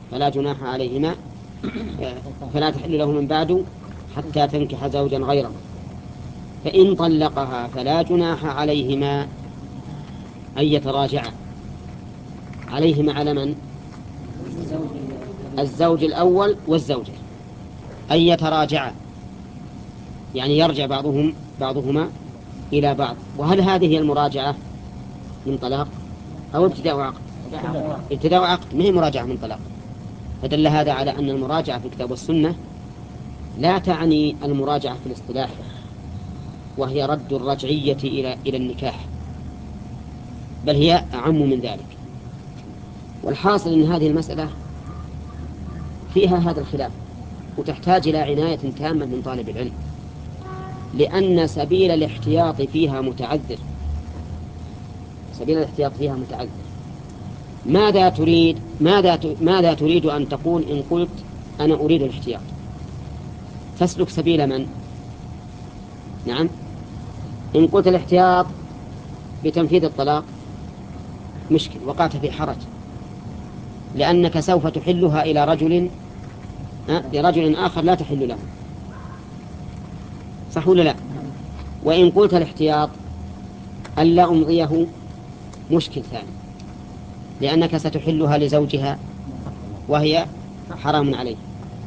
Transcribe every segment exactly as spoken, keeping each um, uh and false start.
فلا جناح عليهما فلا تحل له من بعد حتى تنكح زوجا غيره. فإن طلقها فلا جناح عليهما أن يتراجعا. عليهما على من؟ الزوج الأول والزوجة، أن يتراجعا، يعني يرجع بعضهم بعضهما إلى بعض. وهل هذه المراجعة من طلاق أو ابتداء عقد؟ ابتداء عقد، ما هي مراجعة من طلاق. فدل هذا على أن المراجعة في الكتاب والسنة لا تعني المراجعة في الاصطلاح، وهي رد الرجعية إلى إلى النكاح، بل هي أعم من ذلك. والحاصل أن هذه المسألة فيها هذا الخلاف، وتحتاج إلى عناية تامة من طالب العلم، لأن سبيل الاحتياط فيها متعذر. سبيل الاحتياط فيها متعذر. ماذا تريد ماذا ماذا تريد أن تقول إن قلت أنا أريد الاحتياط؟ تسلك سبيل من؟ نعم، إن قلت الاحتياط بتنفيذ الطلاق مشكل، وقعت في حرج، لأنك سوف تحلها إلى رجل أه؟ لرجل آخر لا تحل له، صح ولا لا؟ وإن قلت الاحتياط ألا أمضيه مشكل ثاني، لأنك ستحلها لزوجها وهي حرام عليه.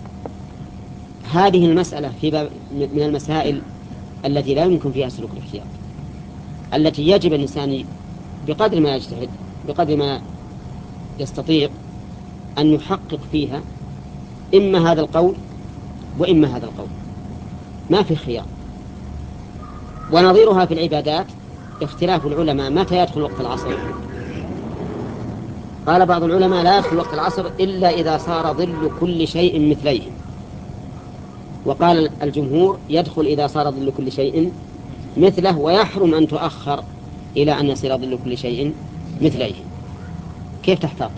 هذه المسألة في باب من المسائل التي لا يمكن فيها سلوك الاحتياط، التي يجب الإنسان بقدر ما يجتهد بقدر ما يستطيع أن يحقق فيها إما هذا القول وإما هذا القول، ما في خيار. ونظيرها في العبادات اختلاف العلماء متى يدخل وقت العصر. قال بعض العلماء لا يدخل وقت العصر إلا إذا صار ظل كل شيء مثليه، وقال الجمهور يدخل إذا صار ظل كل شيء مثله، ويحرم أن تؤخر إلى أن يصير ظل كل شيء مثليه. كيف تحتاط؟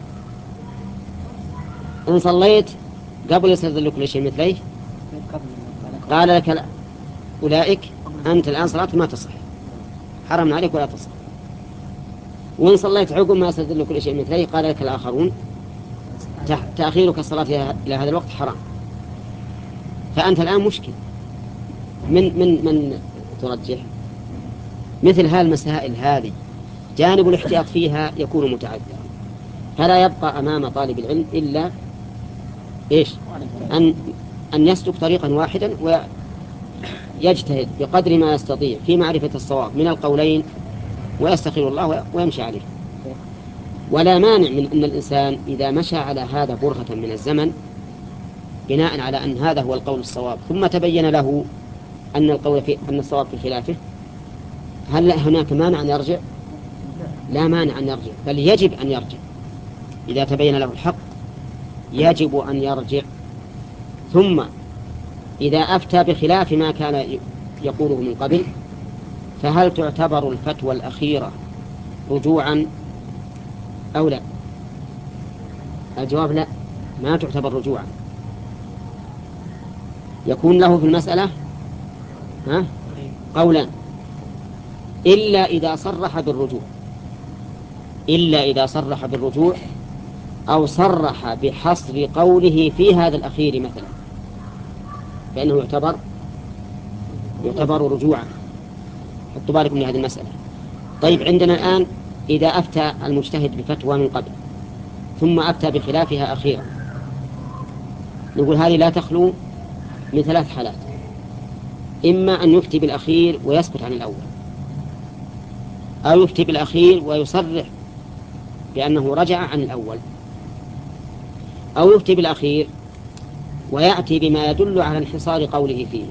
إن صليت قبل يصير ظل كل شيء مثليه قال لك لا. أولئك أنت الآن صلاة ما تصح، حرم عليك ولا تصح. وإن صليت عقب ما يصير ظل كل شيء مثليه قال لك الآخرون تأخيرك الصلاة إلى هذا الوقت حرام. فأنت الآن مشكل، من من من ترجح؟ مثل هالمسائل هذه جانب الاحتياط فيها يكون متعذرا، فلا يبقى أمام طالب العلم إلا إيش؟ أن أن يسلك طريقا واحدا ويجتهد بقدر ما يستطيع في معرفة الصواب من القولين، ويستخير الله ويمشي عليه. ولا مانع من أن الإنسان إذا مشى على هذا برهة من الزمن بناء على أن هذا هو القول الصواب، ثم تبين له أن القول في أن الصواب في خلافه، هل هناك مانع أن يرجع؟ لا مانع أن يرجع، بل يجب أن يرجع. إذا تبين له الحق يجب أن يرجع. ثم إذا أفتى بخلاف ما كان يقوله من قبل، فهل تعتبر الفتوى الأخيرة رجوعا أو لا؟ الجواب لا، ما تعتبر رجوعا. يكون له في المسألة ها قولان، إلا إذا صرح بالرجوع إلا إذا صرح بالرجوع أو صرح بحصر قوله في هذا الأخير مثلا، فإنه يعتبر يعتبر رجوعا. حطوا بالكم لهذه المسألة. طيب، عندنا الآن إذا أفتى المجتهد بفتوى من قبل ثم أفتى بخلافها أخيرا، نقول هذه لا تخلو من ثلاث حالات: إما أن يفتي بالأخير ويسكت عن الأول، أو يفتي بالأخير ويصرح بأنه رجع عن الأول، أو يفتي بالأخير ويأتي بما يدل على انحصار قوله فيه.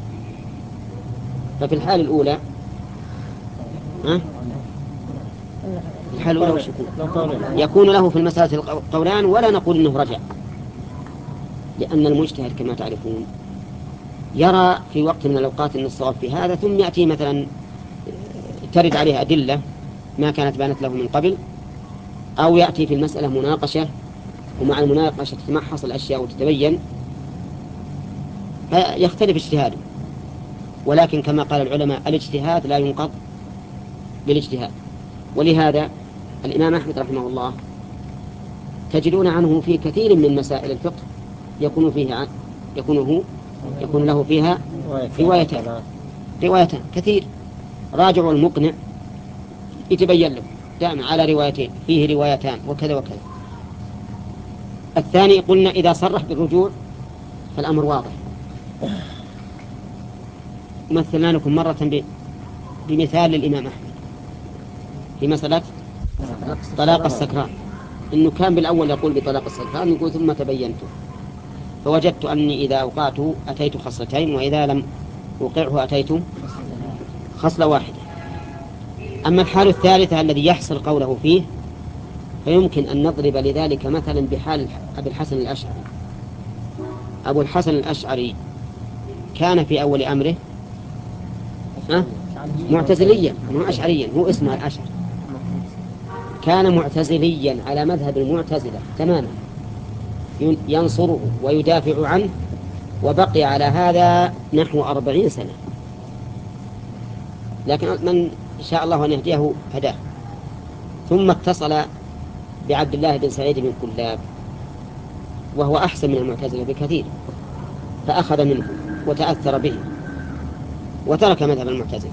ففي الحالة الأولى ها؟ الحالة الأولى وش يكون؟ يكون له في المسألة قولان، ولا نقول إنه رجع، لأن المجتهد كما تعرفون يرى في وقت من الأوقات أن الصواب في هذا، ثم يأتي مثلا ترد عليه أدلة ما كانت بانت له من قبل، أو يأتي في المسألة مناقشة ومع المناقشة تتمحص الأشياء وتتبين، فيختلف اجتهاده. ولكن كما قال العلماء الاجتهاد لا ينقض بالاجتهاد. ولهذا الإمام أحمد رحمه الله تجدون عنه في كثير من مسائل الفقه يكون فيه عن يكون هو يكون له فيها روايتان روايتان كثير. راجع المقنع يتبين له دائما على روايتين، فيه روايتان وكذا وكذا. الثاني قلنا إذا صرح بالرجوع فالأمر واضح. مثلنا لكم مرة بمثال للإمام أحمد في مسألة طلاق السكران، إنه كان بالأول يقول بطلاق السكران، يقول ثم تبينت فوجدت أني إذا أوقعته أتيت خصلتين وإذا لم أوقعه أتيت خصلة واحدة. أما الحال الثالثة الذي يحصل قوله فيه فيمكن أن نضرب لذلك مثلا بحال أبي الحسن الأشعري. أبو الحسن الأشعري كان في أول أمره معتزليا، مو أشعريا، هو اسمه الأشعري. كان معتزليا على مذهب المعتزلة تماما، ينصره ويدافع عنه، وبقي على هذا نحو أربعين سنة. لكن من شاء الله أن يهديه هداه. ثم اتصل بعبد الله بن سعيد بن كلاب وهو أحسن من المعتزلة بكثير، فأخذ منه وتأثر به وترك مذهب المعتزلة.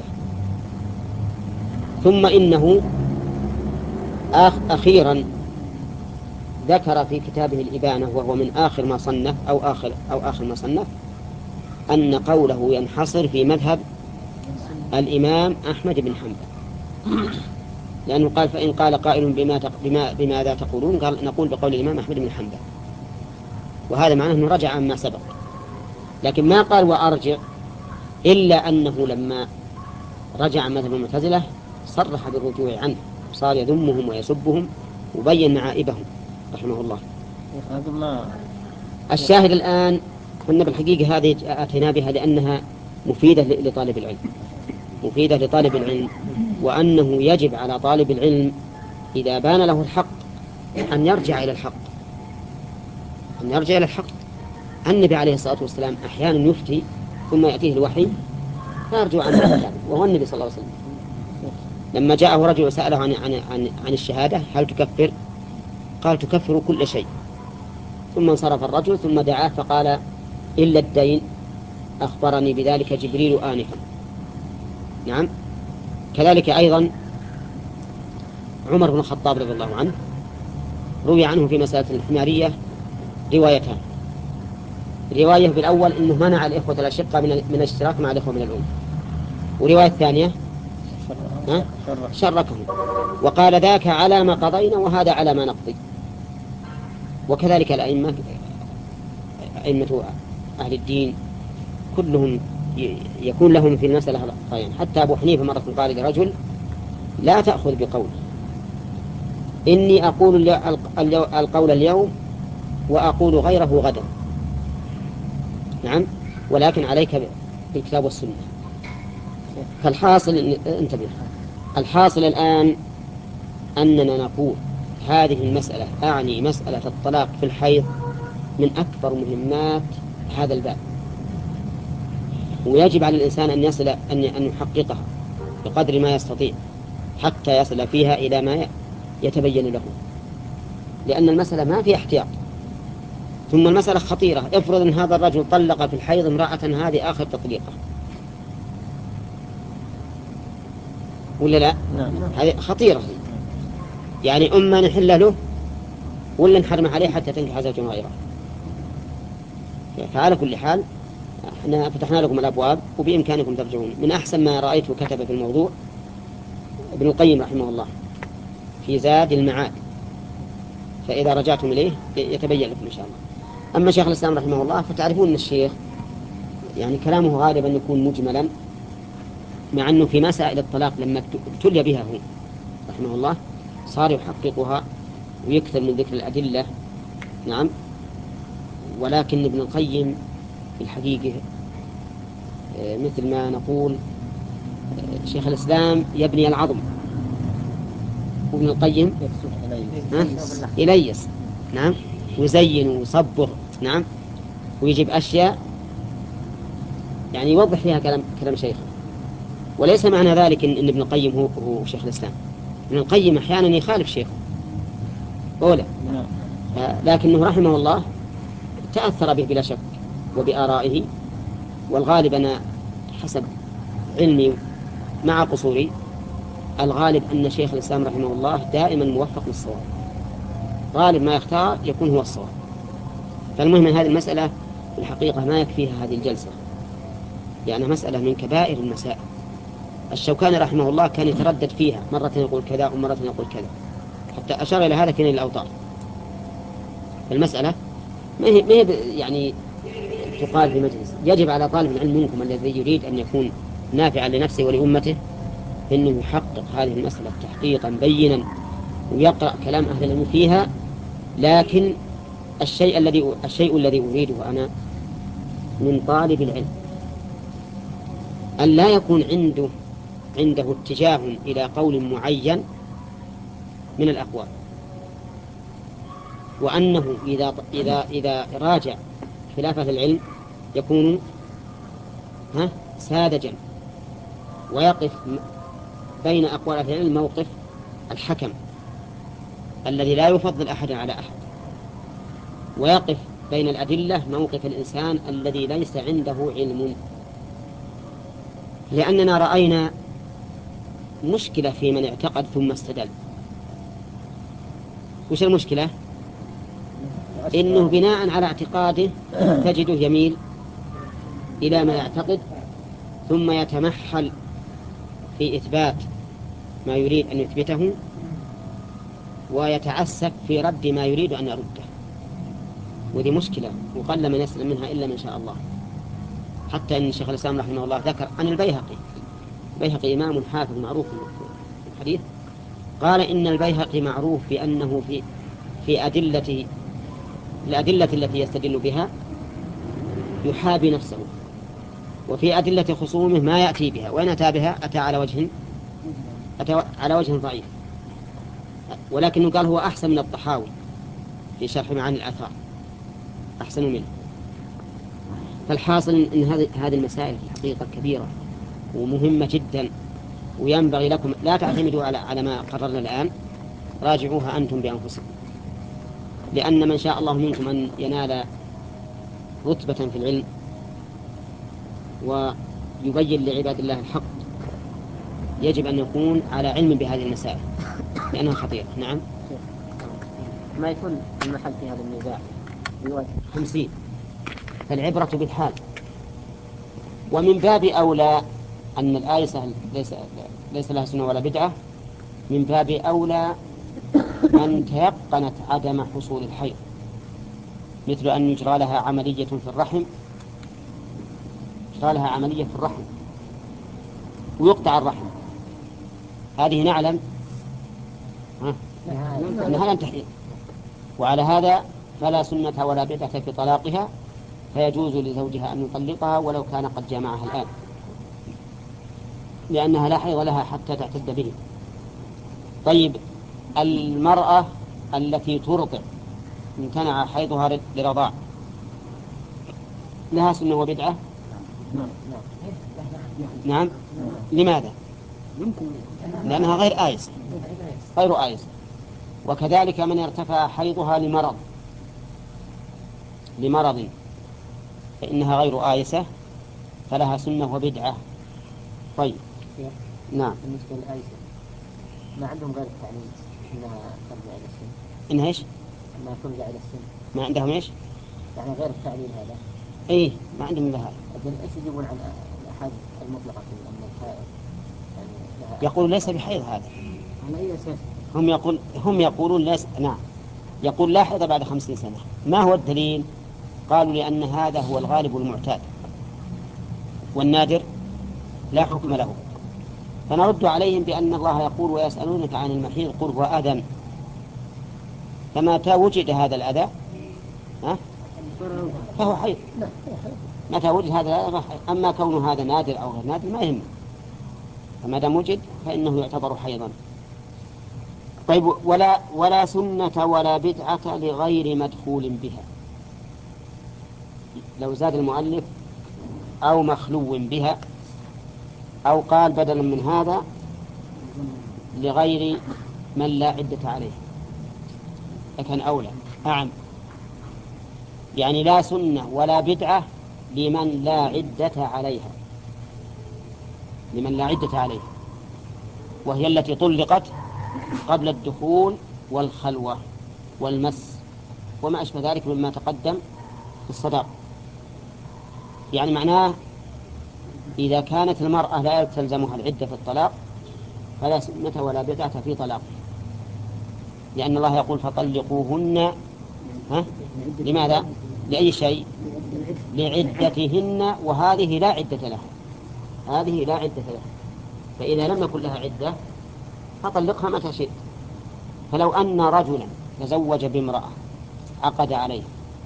ثم إنه أخيرا ذكر في كتابه الإبانة، وهو من آخر ما صنف أو آخر, أو آخر ما صنف، أن قوله ينحصر في مذهب الإمام أحمد بن حنبل، لأنه قال فإن قال قائل بما تق... بما... بماذا تقولون، قال نقول بقول الإمام أحمد بن حنبل، وهذا معناه أنه رجع عما سبق. لكن ما قال وأرجع، إلا أنه لما رجع عن مذهب المعتزلة صرح بالرجوع عنه، صار يذمهم ويسبهم وبين معائبهم رحمه الله. الشاهد الآن قلنا بالحقيقة هذه أتينا بها لأنها مفيدة لطالب العلم، مفيدة لطالب العلم، وأنه يجب على طالب العلم إذا بان له الحق أن يرجع إلى الحق، أن يرجع إلى الحق. النبي عليه الصلاة والسلام أحيانا يفتي ثم يأتيه الوحي فيرجو عنه الكلام، وهو النبي صلى الله عليه وسلم. لما جاءه رجل وسأله عن, عن, عن, عن الشهادة هل تكفر؟ قال تكفر كل شيء. ثم انصرف الرجل ثم دعاه فقال إلا الدين، أخبرني بذلك جبريل آنفا. نعم. كذلك أيضا عمر بن الخطاب رضي الله عنه روي عنه في مسألة الحمارية روايتان. رواية بالأول إنه منع الإخوة الأشقة من من الاشتراك مع الإخوة من الأم، ورواية الثانية شركهم وقال ذاك على ما قضينا وهذا على ما نقضي. وكذلك الأئمة أئمة أهل الدين كلهم يكون لهم في المسألة رأيان. حتى أبو حنيفة مرة قال لرجل لا تأخذ بقول، إني أقول القول اليوم وأقول غيره غدا، نعم، ولكن عليك بالكتاب والسنة. فالحاصل انتبه، الحاصل الآن أننا نقول هذه المسألة، أعني مسألة الطلاق في الحيض، من أكبر مهمات هذا الباب، ويجب على الإنسان أن يصل أن أن يحققها بقدر ما يستطيع حتى يصل فيها إلى ما يتبين له، لأن المسألة ما في احتياط. ثم المسألة خطيرة. افرض أن هذا الرجل طلق في الحيض امرأة هذه آخر تطليقة، ولا لا؟ هذه خطيرة، يعني أما نحل له ولا نحرم عليه حتى تنكح زوجا غيره. فعلى كل حال احنا فتحنا لكم الأبواب وبإمكانكم ترجعون. من أحسن ما رأيته كتب في الموضوع ابن القيم رحمه الله في زاد المعاد، فإذا رجعتم إليه يتبين لكم إن شاء الله. أما شيخ الإسلام رحمه الله فتعرفون أن الشيخ يعني كلامه غالبا يكون مجملا، مع أنه في مسائل الطلاق لما ابتلي بها هو رحمه الله صار يحققها ويكثر من ذكر الأدلة. نعم. ولكن ابن القيم في الحقيقة مثل ما نقول شيخ الإسلام يبني العظم، وابن القيم يليس، نعم، ويزين ويصبغ، نعم، ويجيب أشياء يعني يوضح فيها كلام كلام شيخه. وليس معنى ذلك إن ابن القيم هو هو شيخ الإسلام. ابن القيم أحيانا يخالف شيخه أولا، لكنه رحمه الله تأثر به بلا شك وبآرائه، والغالب أنا حسب علمي مع قصوري الغالب أن شيخ الإسلام رحمه الله دائما موفق للصواب، غالب ما يختار يكون هو الصواب. فالمهم من هذه المسألة في الحقيقة ما يكفيها هذه الجلسة، لأنها مسألة من كبائر المسائل. الشوكاني رحمه الله كان يتردد فيها، مرة يقول كذا ومرة يقول كذا، حتى أشار إلى هذا في نيل الأوطار. المسألة ما هي, ما هي يعني تقال في مجلس. يجب على طالب العلم منكم الذي يريد أن يكون نافعا لنفسه ولأمته أنه يحقق هذه المسألة تحقيقا بينا ويقرأ كلام أهل العلم فيها. لكن الشيء الذي الشيء الذي أريده أنا من طالب العلم أن لا يكون عنده عنده اتجاه إلى قول معين من الأقوال، وأنه إذا إذا إذا راجع خلاف أهل العلم يكون ها ساذجا، ويقف بين أقوال أهل العلم موقف الحكم الذي لا يفضل أحدا على أحد، ويقف بين الأدلة موقف الإنسان الذي ليس عنده علم. لأننا رأينا مشكلة في من اعتقد ثم استدل. وش المشكلة؟ إنه بناء على اعتقاده تجده يميل إلى ما يعتقد ثم يتمحل في إثبات ما يريد أن يثبته، ويتعسف في رد ما يريد أن يرده. وذي مشكلة وقل من يسلم منها إلا من شاء الله. حتى أن الشيخ الإسلام رحمه الله ذكر عن البيهقي، البيهقي إمام حافظ معروف في الحديث، قال إن البيهقي معروف بأنه في في أدلة الأدلة التي يستدل بها يحابي نفسه، وفي أدلة خصومه ما يأتي بها، وإن أتى بها أتى على وجه أتى على وجه ضعيف. ولكنه قال هو أحسن من الطحاوي في شرح معاني الآثار، أحسن منه. فالحاصل إن هذه هذه المسائل في الحقيقة كبيرة ومهمة جدا، وينبغي لكم لا تعتمدوا على على ما قررنا الآن، راجعوها أنتم بأنفسكم، لأن من شاء الله منكم أن ينال رتبة في العلم ويبين لعباد الله الحق يجب أن يكون على علم بهذه المسائل لأنها خطيرة. نعم. ما يكون المحل في هذا النزاع خمسين، فالعبرة بالحال. ومن باب أولى أن الآية ليس, ليس لها سنة ولا بدعة، من باب أولى من تيقنت عدم حصول الحيض، مثل أن يجرى لها عملية في الرحم، يجرى لها عملية في الرحم ويقطع الرحم، هذه نعلم أنها لم تحيض، وعلى هذا فلا سنة ولا بدعة في طلاقها، فيجوز لزوجها أن يطلقها ولو كان قد جامعها الآن، لأنها لا حيض لها حتى تعتد به. طيب، المرأة التي ترضع امتنع حيضها لرضاع لها سنة وبدعة؟ نعم. لماذا؟ لأنها غير آيسة، غير آيسة. وكذلك من ارتفع حيضها لمرض لمرض فإنها غير آيسة، فلها سنة وبدعة. طيب. نعم. بالنسبة للآيسة ما عندهم غير التعليم إنها ترجع إلى السن. إنها إيش؟ إنها ترجع إلى السن. ما عندهم إيش؟ يعني غير التعليل هذا. إيه، ما عندهم إلا هذا. إيش يجيبون عن الأحاديث المطلقة في أن الحائض يعني يقول ليس بحيض هذا. على أي أساس؟ هم يقول هم يقولون ليس. نعم، يقول لا حيض بعد خمسين سنة. ما هو الدليل؟ قالوا لأن هذا هو الغالب والمعتاد، والنادر لا حكم له. فنرد عليهم بأن الله يقول ويسألونك عن المحيض قل هو أذى، فمتى وجد هذا الأذى ها فهو حيض، متى وجد هذا الأذى فهو حيض. أما كون هذا نادر أو غير نادر ما يهم، فما دام وجد فإنه يعتبر حيضا. طيب، ولا ولا سنة ولا بدعة لغير مدخول بها. لو زاد المؤلف أو مخلو بها، أو قال بدلا من هذا لغير من لا عدة عليه، لكن أولى أعم، يعني لا سنة ولا بدعة لمن لا عدة عليها، لمن لا عدة عليها، وهي التي طلقت قبل الدخول والخلوة والمس وما أشبه ذلك مما تقدم في الصداق. يعني معناه إذا كانت المرأة لا تلزمها العدة في الطلاق فلا سنة ولا بدعة في طلاقه، لأن الله يقول فطلقوهن، ها؟ لماذا؟ لأي شيء؟ لعدتهن، وهذه لا عدة لها، هذه لا عدة لها، فإذا لم يكن لها عدة فطلقها متى شئت. فلو أن رجلا تزوج بامرأة عقد عليها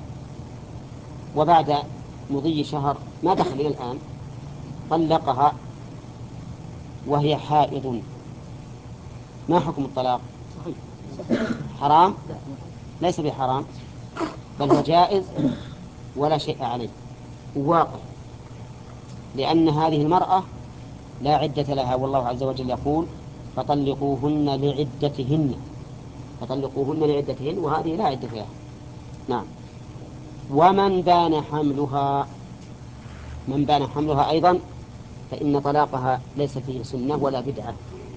وبعد مضي شهر ما دخل إلى الآن طلقها وهي حائض، ما حكم الطلاق؟ حرام؟ ليس بحرام، بل هو جائز ولا شيء عليه واقع، لأن هذه المرأة لا عدة لها، والله عز وجل يقول فطلقوهن لعدتهن، فطلقوهن لعدتهن، وهذه لا عدة لها. نعم. ومن بان حملها، من بان حملها أيضا فإن طلاقها ليس فيه سنة ولا بدعة،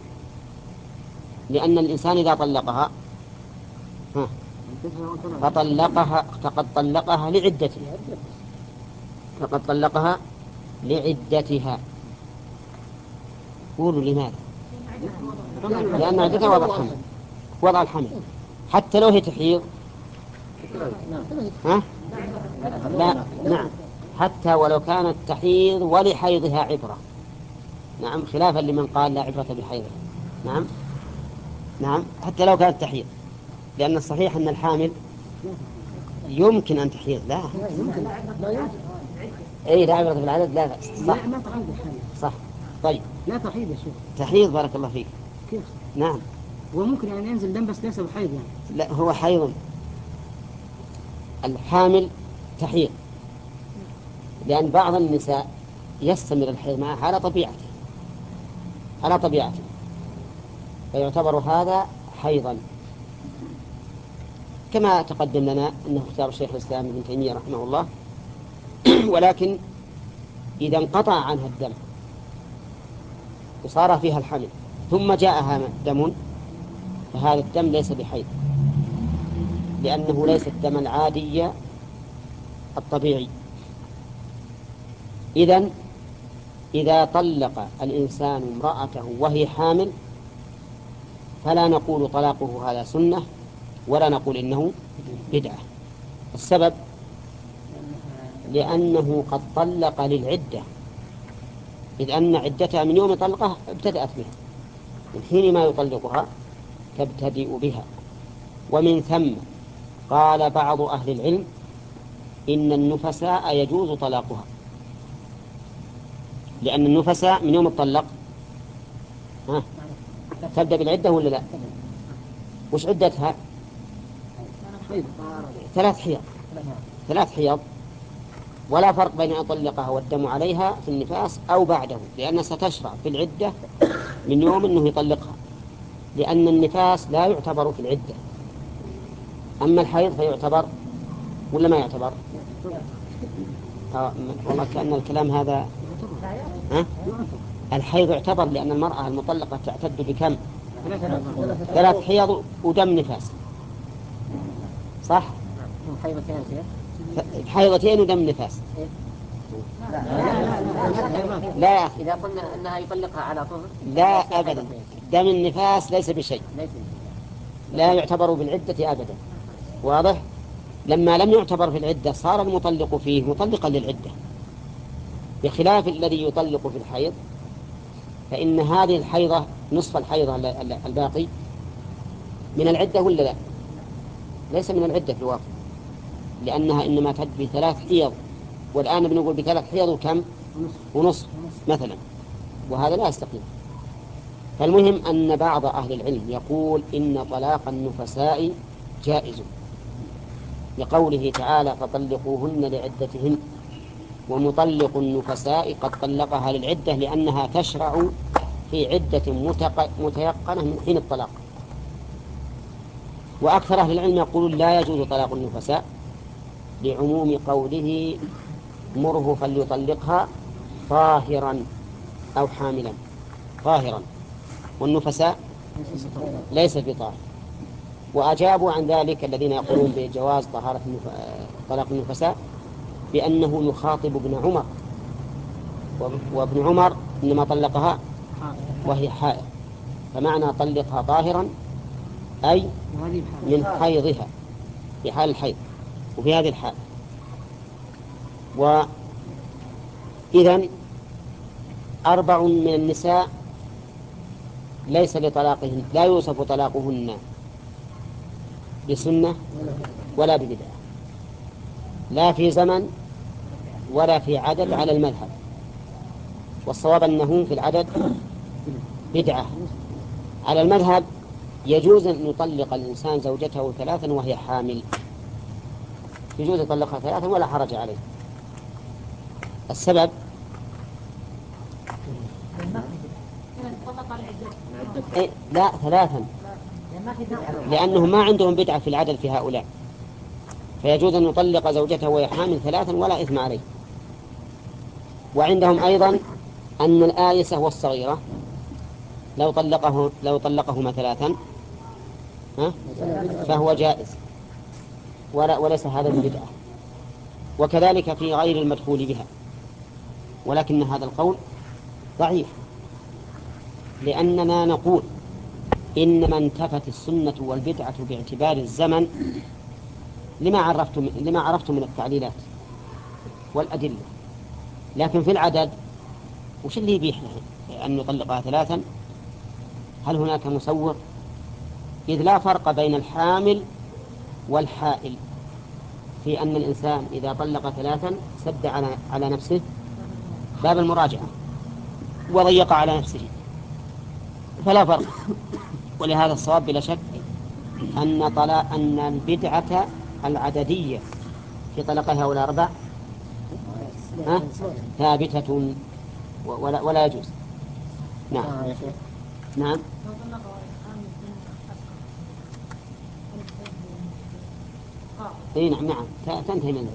لأن الإنسان إذا طلقها فطلقها فقد طلقها لعدتها، فقد طلقها لعدتها. قولوا لماذا؟ لأن عدتها وضع الحمل، وضع الحمل حتى لو هي تحيض. ها؟ لا، نعم، حتى ولو كانت تحيض ولحيضها عبرة، نعم، خلافا لمن قال لا عبرة بحيضها. نعم نعم، حتى لو كانت تحيض، لأن الصحيح أن الحامل يمكن أن تحيض. لا أي لا عبرة بالعدد، لا بأس. صح صح. طيب لا تحيض يا شيخ. تحيض، بارك الله فيك. كيف؟ نعم، وممكن يعني ينزل دم بس ليس بحيض يعني. لا هو حيض، الحامل تحيض، لأن بعض النساء يستمر الحيض معها على طبيعته، على طبيعته، فيعتبر هذا حيضا، كما تقدم لنا أنه اختار الشيخ الإسلام ابن تيمية رحمه الله. ولكن إذا انقطع عنها الدم وصار فيها الحمل ثم جاءها دم فهذا الدم ليس بحيض، لأنه ليس الدم العادي الطبيعي. إذن إذا طلق الإنسان امرأته وهي حامل فلا نقول طلاقه هذا سنة ولا نقول إنه بدعة. السبب لأنه قد طلق للعدة، إذ أن عدتها من يوم طلقها ابتدأت بها، من حين ما يطلقها تبتدئ بها. ومن ثم قال بعض أهل العلم إن النفساء يجوز طلاقها، لأن النفساء من يوم الطلق ها تبدأ بالعدة ولا لا؟ وش عدتها؟ ثلاث حيض، ثلاث حيض، ولا فرق بين أن يطلقها والدم عليها في النفاس أو بعده، لأن ستشرع في العدة من يوم أنه يطلقها، لأن النفاس لا يعتبر في العدة، أما الحيض فيعتبر ولا ما يعتبر؟ آه والله كأن الكلام هذا ها؟ الحيض يعتبر، لأن المرأة المطلقة تعتد بكم؟ ثلاث حيض ودم نفاس، صح؟ حيضتين ودم نفاس. لا يا أخي، إذا قلنا أنها يطلقها على طول لا أبدا، دم النفاس ليس بشيء، لا يعتبر بالعدة أبدا. واضح؟ لما لم يعتبر في العدة صار المطلق فيه مطلقا للعدة، بخلاف الذي يطلق في الحيض، فإن هذه الحيضة نصف الحيضة الباقي من العدة ولا لا؟ ليس من العدة في الواقع، لأنها إنما تعد بثلاث حيض، والآن بنقول بثلاث حيض وكم؟ ونصف مثلا، وهذا لا يستقيم. فالمهم أن بعض أهل العلم يقول إن طلاق النفساء جائز، لقوله تعالى فطلقوهن لعدتهن، ومطلق النفساء قد طلقها للعدة لأنها تشرع في عدة متيقنة من حين الطلاق. وأكثر أهل العلم يقولون لا يجوز طلاق النفساء لعموم قوله مره فليطلقها طاهرا أو حاملا. طاهرا، والنفساء ليس بطاهر. وأجابوا عن ذلك الذين يقولون بجواز طهارة النف... طلاق النفساء بأنه يخاطب ابن عمر، وابن عمر إنما طلقها وهي حائض، فمعنى طلقها طاهرا أي من حيضها في حال الحيض وفي هذه الحال. وإذن أربع من النساء ليس لطلاقهن، لا يوصف طلاقهن بسنة ولا ببدعة، لا في زمن ولا في عدد على المذهب، والصواب أنه في العدد بدعة. على المذهب يجوز أن يطلق الإنسان زوجته ثلاثا وهي حامل، يجوز يطلقها ثلاثا ولا حرج عليه. السبب إيه؟ لا ثلاثا، لأنهم ما عندهم بدعة في العدد في هؤلاء، فيجوز أن يطلق زوجته وهي حامل ثلاثا ولا إثم عليه. وعندهم أيضا أن الآيسة والصغيرة لو طلقه لو طلقهما ثلاثا ها؟ فهو جائز ولا وليس هذا بدعة. وكذلك في غير المدخول بها، ولكن هذا القول ضعيف، لأننا نقول إنما انتفت السنة والبدعة باعتبار الزمن لما عرفتم لما عرفتم من التعليلات والأدلة، لكن في العدد وش اللي يبيح له أن يطلقها ثلاثا؟ هل هناك مسوغ؟ إذ لا فرق بين الحامل والحائل في أن الإنسان إذا طلق ثلاثا سد على على نفسه باب المراجعة وضيق على نفسه، فلا فرق. ولهذا الصواب بلا شك أن طلاق أن البدعة العددية في طلقها ولا أربع ثابتة ولا, ولا يجوز. نعم نعم اي نعم نعم تنتهي من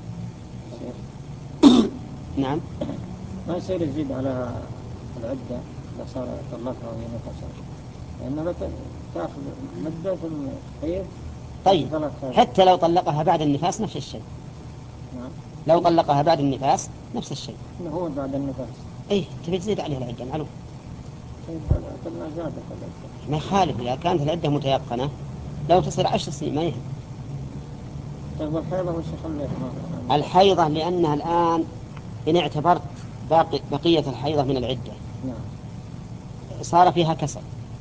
نعم. ما يصير يزيد على العدة إذا صار طلقها وهي نفسها، لأنها تأخذ مدة الحيض. طيب حتى لو طلقها بعد النفاس نفس الشيء. نعم. لو طلقها بعد النفاس نفس الشيء. هو بعد النفاس. ايه تبي تزيد عليه العدة معلوم. طيب ما يخالف إذا كانت العدة متيقنة لو تصير عشر سنين ما يهم. طيب الحيضة وش يخليها؟ الحيضة لأنها الآن إن اعتبرت باقي بقية الحيضة من العدة نعم. صار فيها كسر،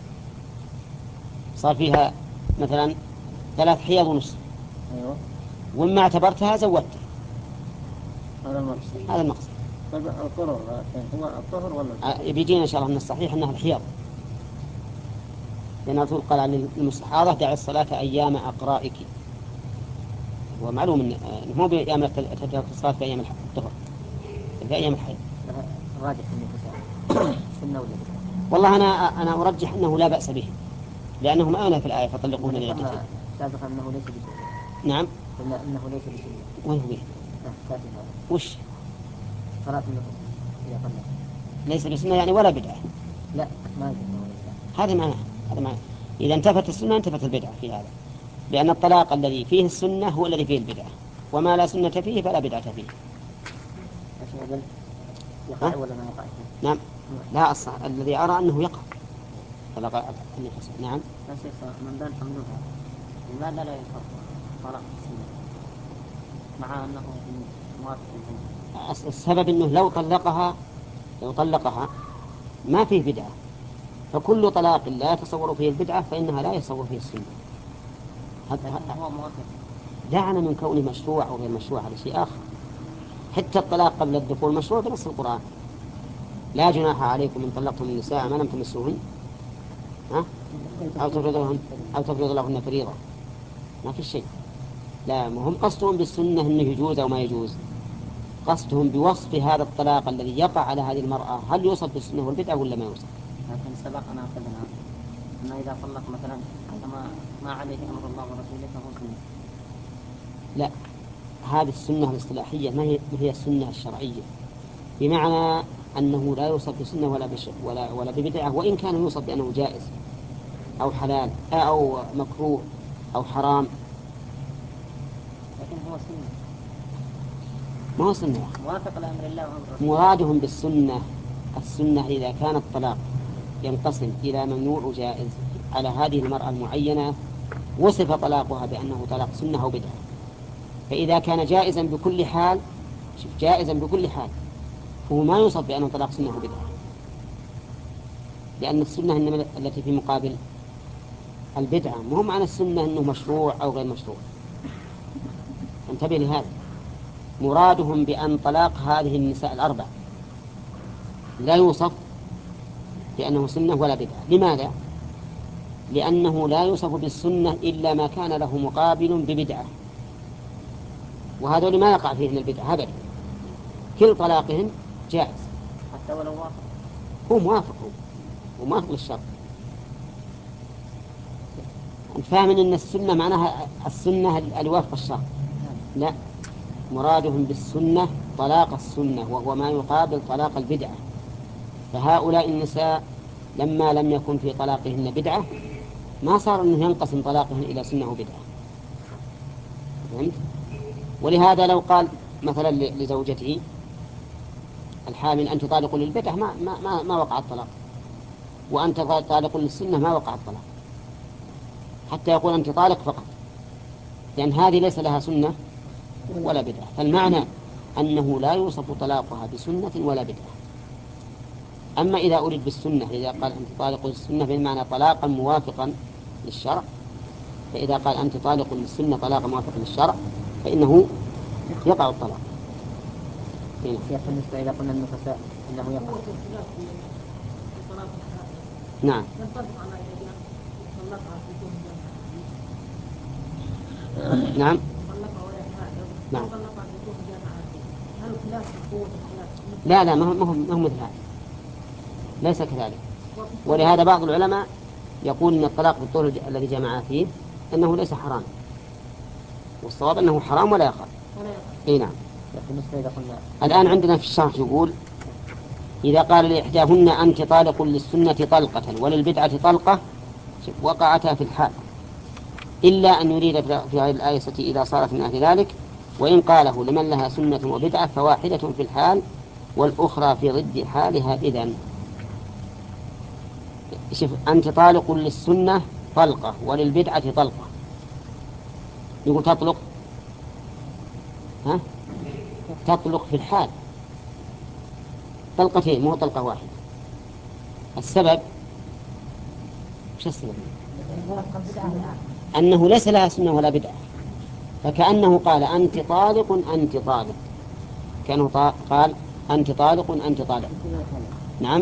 صار فيها مثلا ثلاث حيض ونصف. أيوة. وما اعتبرتها زودتها. هذا المقصد. هذا المقصد. طيب الطهر هو الطهر ولا؟ بيجينا إن شاء الله من الصحيح أنها الحيض، لأن الرسول قال عن المستحاضة دع الصلاة أيام أقرائك، ومعلوم أنه مو بأيام تترك الصلاة في أيام الطهر، في أيام الحيض. راجح النفساء سنة ولا بدعة؟ والله أنا أنا أرجح أنه لا بأس به، لأنه ما أنا في الآية فطلقوهن لعدتهن. سابقا أنه ليس بسنة. نعم. قلنا أنه ليس بسنة. وين هو به؟ وش؟ صلاة النفس إذا طلق. ليس بسنة يعني ولا بدعة. لا ما يجوز. هذا معناه هذا معناه إذا انتفت السنة انتفت البدعة في هذا، لأن الطلاق الذي فيه السنة هو الذي فيه البدعة، وما لا سنة فيه فلا بدعة فيه. يقع ولا ما يقع؟ نعم. لا أصلا الذي أرى أنه يقع طلاق النفس. نعم. لا شيخ من بان حملها لماذا لا يفرق طلاق السنة مع أنه موافق الجنة؟ السبب أنه لو طلقها لو طلقها ما فيه بدعة، فكل طلاق لا يتصور فيه البدعة فإنها لا يتصور فيه السنة. هو موافق. دعنا من كونه مشروع أو غير مشروع على شيء آخر. حتى الطلاق قبل الدخول مشروع بنص القرآن، لا جناح عليكم إن طلقتم النساء ما لم تمسوهن ها أو تفرض لهن أو تفرض لهن فريضة، ما في شيء. لا هم قصدهم بالسنة أنه يجوز أو ما يجوز، قصدهم بوصف هذا الطلاق الذي يقع على هذه المرأة هل يوصف بالسنة والبدعة ولا ما يوصف. لكن سبق أنا أخذنا أنه إذا طلق مثلا ما ما عليه أمر الله ورسوله فهو سنة. لا، هذه السنة الاصطلاحية ما هي ما هي السنة الشرعية، بمعنى أنه لا يوصف بسنة ولا بش ولا ولا ببدعة، وإن كان يوصف بأنه جائز أو حلال أو مكروه أو حرام، لكن هو سنة. ما هو سنة. موافق لأمر الله وأمر رسوله. مرادهم بالسنة السنة إذا كان الطلاق ينقسم إلى ممنوع وجائز، على هذه المرأة المعينة وصف طلاقها بأنه طلاق سنة أو بدعة، فإذا كان جائزا بكل حال، شوف جائزا بكل حال، فهو ما يوصف بأنه طلاق سنة أو بدعة، لأن السنة إنما التي في مقابل البدعة، مو معنى السنة أنه مشروع أو غير مشروع. انتبه لهذا، مرادهم بأن طلاق هذه النساء الأربع لا يوصف بأنه سنة ولا بدعة. لماذا؟ لأنه لا يوصف بالسنة إلا ما كان له مقابل ببدعة، وهذا ما يقع فيهن البدعة أبدا، كل طلاقهم جائز حتى ولو وافق. هو موافق، هو موافق للشرط. فاهم أن السنة معناها السنة الوافق الشرط؟ لا، مرادهم بالسنة طلاق السنة، وهو ما يقابل طلاق البدعة. فهؤلاء النساء لما لم يكن في طلاقهن بدعة ما صار أنه ينقسم طلاقهن إلى سنة وبدعة. فهمت؟ ولهذا لو قال مثلا لزوجته الحامل أنت طالق للبدعة ما, ما, ما, ما وقع الطلاق، وأنت طالق للسنة ما وقع الطلاق، حتى يقول أنت طالق فقط، لأن هذه ليس لها سنة ولا بدعة. فالمعنى أنه لا يوصف طلاقها بسنة ولا بدعة. أما إذا أريد بالسنة، إذا قال أنت طالق للسنة بمعنى طلاقا موافقا للشرع، فإذا قال أنت طالق للسنة طلاقا موافقا للشرع فإنه يقع الطلاق. شيخ بالنسبة إذا قلنا النفساء أنه يقع. نعم. نعم. نعم. لا لا، ما هو ما هو مثل هذا، ليس كذلك. ولهذا بعض العلماء يقول أن الطلاق بالطول الذي جمع فيه أنه ليس حرام، والصواب أنه حرام ولا يقع. اي نعم. الآن عندنا في الشرح يقول إذا قال لإحداهن أنت طالق للسنة طلقة وللبدعة طلقة وقعتا في الحال، إلا أن يريد في هذه الآية إذا صارت من أهل ذلك، وإن قاله لمن لها سنة وبدعة فواحدة في الحال والأخرى في ضد حالها. إذن شوف، أنت طالق للسنة طلقة وللبدعة طلقة، يقول تطلق ها؟ تطلق في الحال طلقتين مو طلقة واحدة. السبب مش السبب؟ أنه ليس لها سنة ولا بدعة، فكأنه قال أنت طالق أنت طالق، كأنه قال أنت طالق أنت طالق. نعم.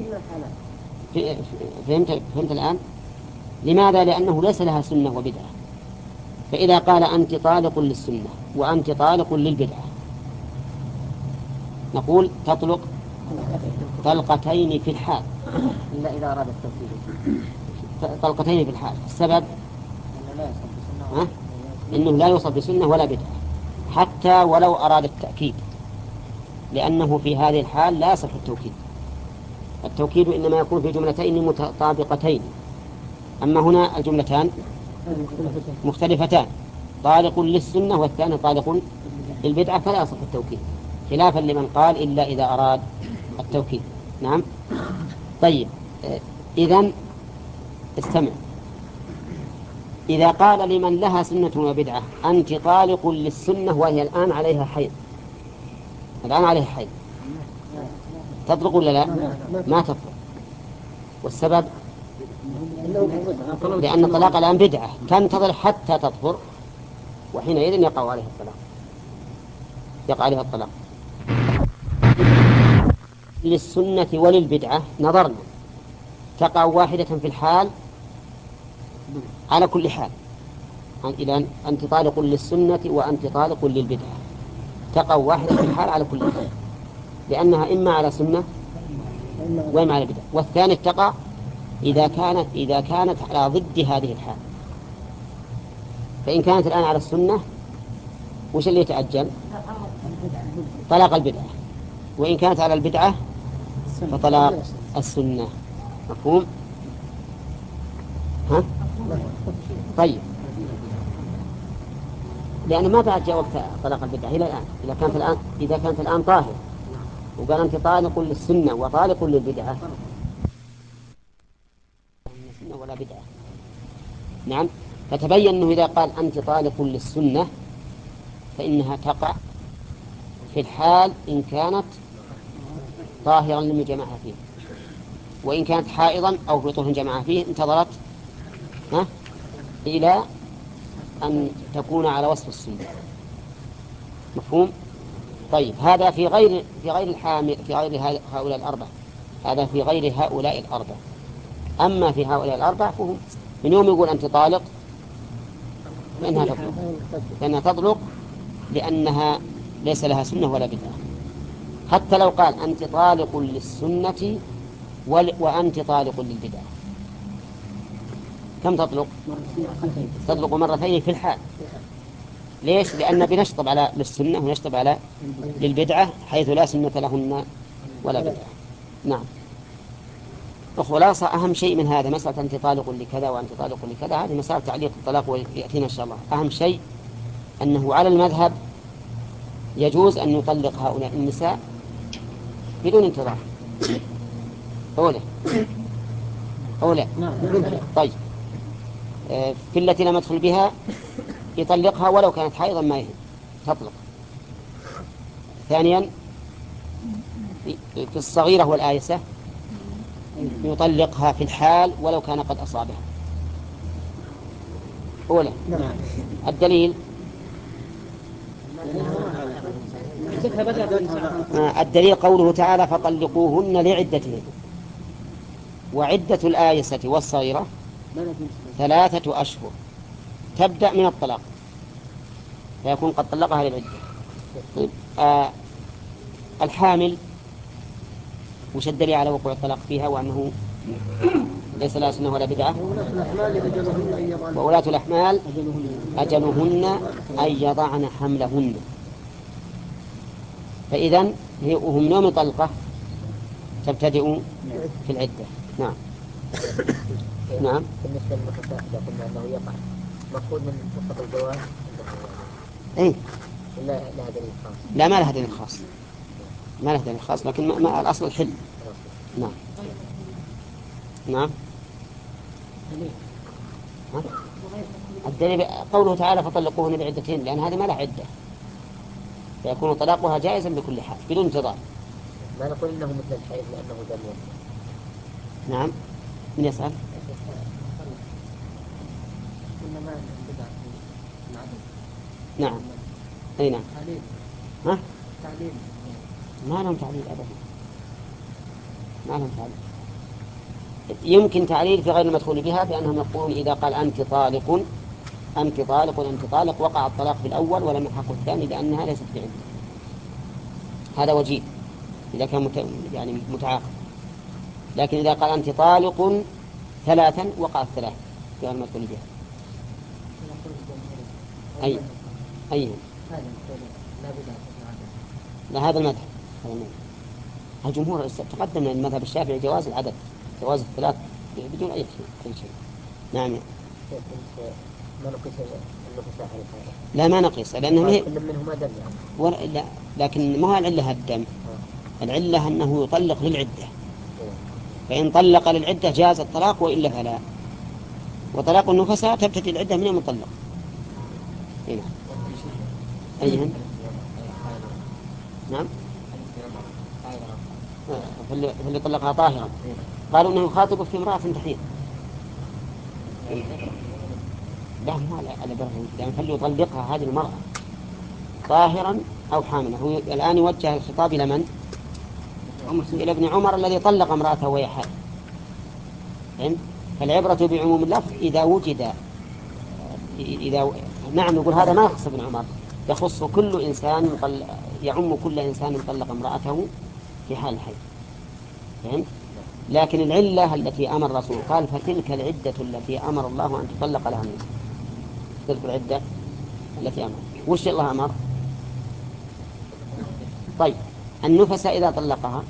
فهمت فهمت الآن؟ لماذا؟ لأنه ليس لها سنة وبدعة. فإذا قال أنت طالق للسنة وأنت طالق للبدعة نقول تطلق طلقتين في الحال، إلا إذا أراد التوكيد. طلقتين في الحال. السبب ها؟ إنه لا يوصف بسنة ولا بدعة حتى ولو أراد التأكيد، لأنه في هذه الحال لا يصح التوكيد. التوكيد إنما يكون في جملتين متطابقتين، أما هنا الجملتان مختلفتان، طالق للسنة والثاني طالق للبدعة، فلا يصح التوكيد، خلافا لمن قال إلا إذا أراد التوكيد. نعم. طيب، إذن استمع، إذا قال لمن لها سنة وبدعة أنت طالق للسنة وهي الآن عليها حيض، الآن عليها حيض، تطلق ولا لا؟ ما تطلق. والسبب لأن الطلاق الآن بدعة تنتظر حتى تطهر، وحينئذ يقع عليها الطلاق، يقع عليها الطلاق. للسنة وللبدعة نظرنا، تقع واحدة في الحال على كل حال، إذن أنت طالق للسنة وأنت طالق للبدعة، تقع واحدة في الحال على كل حال، لأنها إما على سنة وإما على بدعة. والثاني تقع إذا كانت إذا كانت على ضد هذه الحال. فإن كانت الآن على السنة وش اللي يتأجل؟ طلاق البدعة. وإن كانت على البدعة فطلاق السنة. مفهوم؟ ها؟ طيب، لأنه ما بعد جاء وقت طلاق البدعة إلى الآن. إذا كانت الآن إذا كانت الآن طاهر وقال أنت طالق للسنة وطالق للبدعة، سنة ولا بدعة. نعم. فتبين أنه إذا قال أنت طالق للسنة فإنها تقع في الحال إن كانت طاهرا لم يجمعها فيه، وإن كانت حائضا أو في طهر جمعها فيه انتظرت ها إلى أن تكون على وصف السنة. مفهوم؟ طيب، هذا في غير في غير الحامل في غير هؤلاء الأربعة. هذا في غير هؤلاء الأربعة. أما في هؤلاء الأربعة فهم من يوم يقول أنت طالق فإنها تطلق فإنها تطلق لأنها ليس لها سنة ولا بدعة. حتى لو قال أنت طالق للسنة وأنت طالق للبدعة، كم تطلق؟ تطلق مرتين في الحال. ليش؟ لأن بنشطب على للسنة ونشطب على للبدعة حيث لا سنة لهن ولا بدعة. نعم. الخلاصة أهم شيء من هذا مسألة أنت طالق لكذا وأنت طالق لكذا، هذه مسألة تعليق الطلاق ويأتينا إن شاء الله. أهم شيء أنه على المذهب يجوز أن يطلق هؤلاء النساء بدون انتظار. أولى أولى طيب، في التي لم يدخل بها يطلقها ولو كانت حائضا ما يهم، تطلق. ثانيا، في الصغيرة والآيسة يطلقها في الحال ولو كان قد أصابها. أولى. الدليل الدليل قوله تعالى فطلقوهن لعدتهن، وعدة الآيسة والصغيرة ثلاثة أشهر تبدأ من الطلاق فيكون قد طلقها للعدة. طيب، آه الحامل وش الدليل على وقوع الطلاق فيها وأنه ليس لا سنة ولا بدعة؟ وولاة الأحمال أجلهن أن يضعن حملهن. فإذن هم يوم طلقة تبتدئ في العدة. نعم. نعم. بالنسبة للمتساءل إذا قلنا أنه يقع مفروض من مطلق الجواز إيه؟ لا لها دليل خاص. لا، ما لها دليل خاص، ما لها دليل خاص، لكن ما, ما الأصل الحل. نعم. نعم. ها؟ الدليل قوله تعالى فطلقوهن لعدتهن، لأن هذه ما لها عدة فيكون طلاقها جائزا بكل حال بدون انتظار. ما نقول إنه مثل الحيض لأنه دم. نعم. من يسأل؟ نعم. أي نعم. ها؟ ما لهم تعليل أبدا، ما لهم تعليل. يمكن تعليل في غير المدخول بها بأنهم يقولون إذا قال أنت طالق أنت طالق وأنت طالق وقع الطلاق في الأول ولم يحقق الثاني لأنها ليست بعدة. هذا وجيه إذا كان مت... يعني متعاقب. لكن إذا قال أنت طالق ثلاثا وقع الثلاث في غير المدخول بها. أي أي لا، هذا المذهب. الجمهور تقدم من المذهب الشافعي جواز العدد، جواز الثلاث بدون أي شيء. نعم. ما نقيس النفساء على الحيض؟ لا، ما نقيس لأنه هي كل منهما دم يعني. ولا لا، لكن ما هو العلة الدم. العلة أنه يطلق للعدة، فإن طلق للعدة جاز الطلاق وإلا فلا. وطلاق النفساء تبتدي العدة من يوم الطلق. هنا أيهن؟ نعم. فاللي طلقها طاهرا قالوا أنه يخاطب في امرأة تحيض. لا، ما على بره، يعني فاللي يطلقها هذه المرأة طاهرا أو حاملا. هو الآن يوجه الخطاب إلى من؟ إلى ابن عمر الذي طلق امرأته وهي حامل. فالعبرة بعموم اللفظ إذا وجد إذا نعم. يقول هذا ما يخص ابن عمر، يخص كل إنسان يعم كل إنسان طلق امرأته في حال الحيض. فهمت؟ لكن العلة التي أمر الرسول قال فتلك العدة التي أمر الله أن تطلق لها النساء. تلك العدة التي أمر. وش الله أمر؟ طيب النفساء إذا طلقها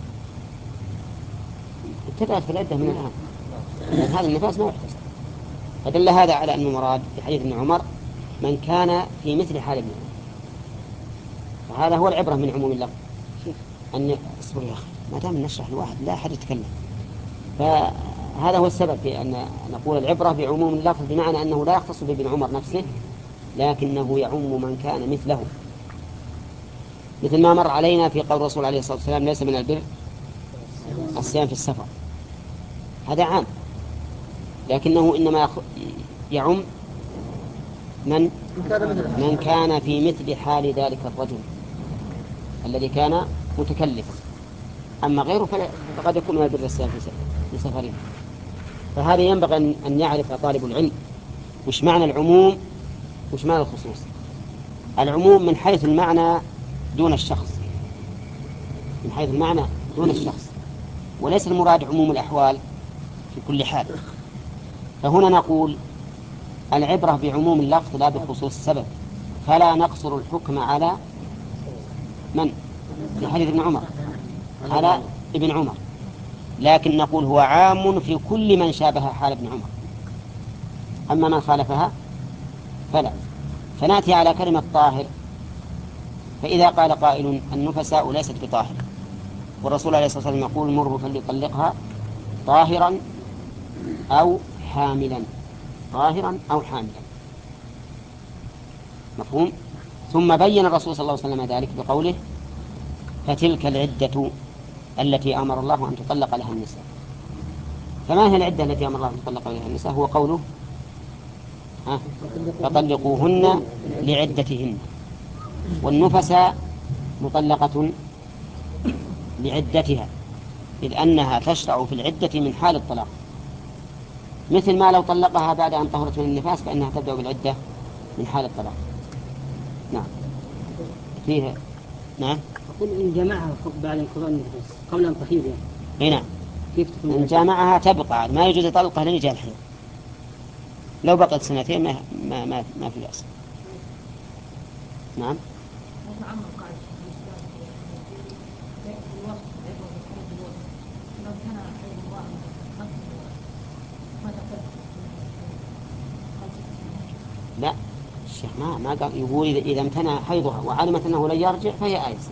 ابتدأت في العدة من الآن، لأن هذا النفاس ما يحتسب. فدل هذا على أن المراد في حديث ابن عمر من كان في مثل حال ابن عمر. فهذا هو العبرة من عموم اللفظ. أن اصبر يا أخي ما دام نشرح الواحد لا أحد يتكلم. فهذا هو السبب في أن نقول العبرة بعموم اللفظ، بمعنى أنه لا يختص بابن عمر نفسه لكنه يعم من كان مثله. مثل ما مر علينا في قول الرسول عليه الصلاة والسلام ليس من البر الصيام في السفر، هذا عام، لكنه إنما يعم من من كان في مثل حال ذلك الرجل الذي كان متكلفا. أما غيره فقد يكون من البر الصيام في سفره. فهذا ينبغي أن يعرف طالب العلم وش معنى العموم وش معنى الخصوص. العموم من حيث المعنى دون الشخص، من حيث المعنى دون الشخص، وليس المراد عموم الأحوال في كل حال. فهنا نقول العبرة بعموم اللفظ لا بخصوص السبب، فلا نقصر الحكم على من؟ في حديث ابن عمر على ابن عمر، لكن نقول هو عام في كل من شابه حال ابن عمر، أما من خالفها فلا. فنأتي على كلمة طاهر، فإذا قال قائل النفساء ليست بطاهر، والرسول عليه الصلاة والسلام يقول مره فليطلقها طاهرا أو حاملا، طاهرا أو حاملا، مفهوم؟ ثم بين الرسول صلى الله عليه وسلم ذلك بقوله فتلك العدة التي أمر الله أن تطلق لها النساء. فما هي العدة التي أمر الله أن تطلق لها النساء؟ هو قوله ها فطلقوهن لعدتهن، والنفساء مطلقة لعدتها، إذ أنها تشرع في العدة من حال الطلاق، مثل ما لو طلقها بعد أن طهرت من النفاس فإنها تبدأ بالعدة من حال الطلاق. نعم فيها. نعم أقول إن جمعها بعد انقضاء النفاس قبل أن تحيض يعني. نعم كيف تكون؟ إن جامعها تبقى، ما يجوز طلقها لرجال الحيض، لو بقت سنتين ما ما ما, ما في بأس. نعم لا الشيخ ما ما قال، يقول إذا إذا امتنع حيضها وعلمت أنه لن يرجع فهي آيسة.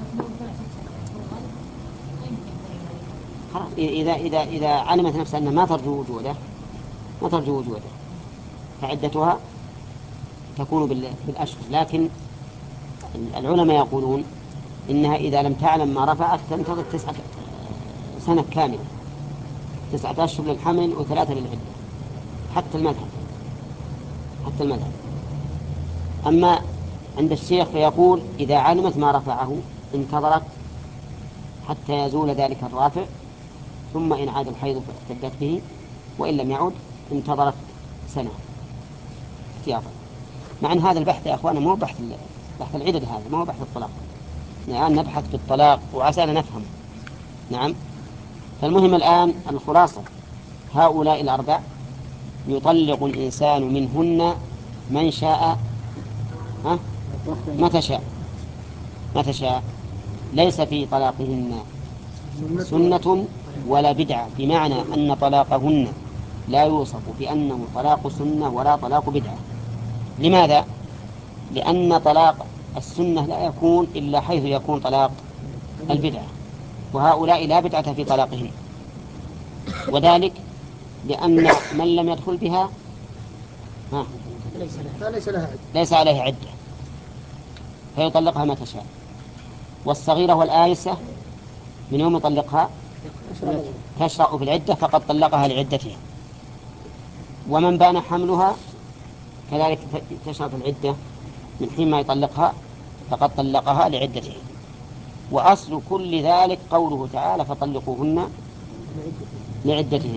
إذا إذا إذا علمت نفسها أنها ما ترجو وجوده ما ترجو وجوده فعدتها تكون بالأشهر. لكن العلماء يقولون إنها إذا لم تعلم ما رفعت تنتظر تسعة سنة كاملة، تسعة أشهر للحمل وثلاثة للعدة، حتى المذهب حتى المذهب. أما عند الشيخ فيقول إذا علمت ما رفعه انتظرت حتى يزول ذلك الرافع، ثم إن عاد الحيض فاعتدت به، وإن لم يعد انتظرت سنة احتياطا. مع أن هذا البحث يا أخوانا مو بحث بحث العدد، هذا ما هو بحث الطلاق، يعني نبحث في الطلاق وعسانا نفهم. نعم. فالمهم الآن الخلاصة هؤلاء الأربع يطلق الإنسان منهن من شاء ها؟ متى شاء متى شاء، ليس في طلاقهن سنة ولا بدعة، بمعنى أن طلاقهن لا يوصف بأنه طلاق سنة ولا طلاق بدعة. لماذا؟ لأن طلاق السنة لا يكون إلا حيث يكون طلاق البدعة، وهؤلاء لا بدعة في طلاقهن، وذلك لأن من لم يدخل بها ها ليس عليه عدة فيطلقها متى شاء. والصغيرة والآيسة من يوم يطلقها تشرع في العدة فقد طلقها لعدتها، ومن بان حملها كذلك تشرع في العدة من حين ما يطلقها فقد طلقها لعدتها. وأصل كل ذلك قوله تعالى فطلقوهن لعدتهن.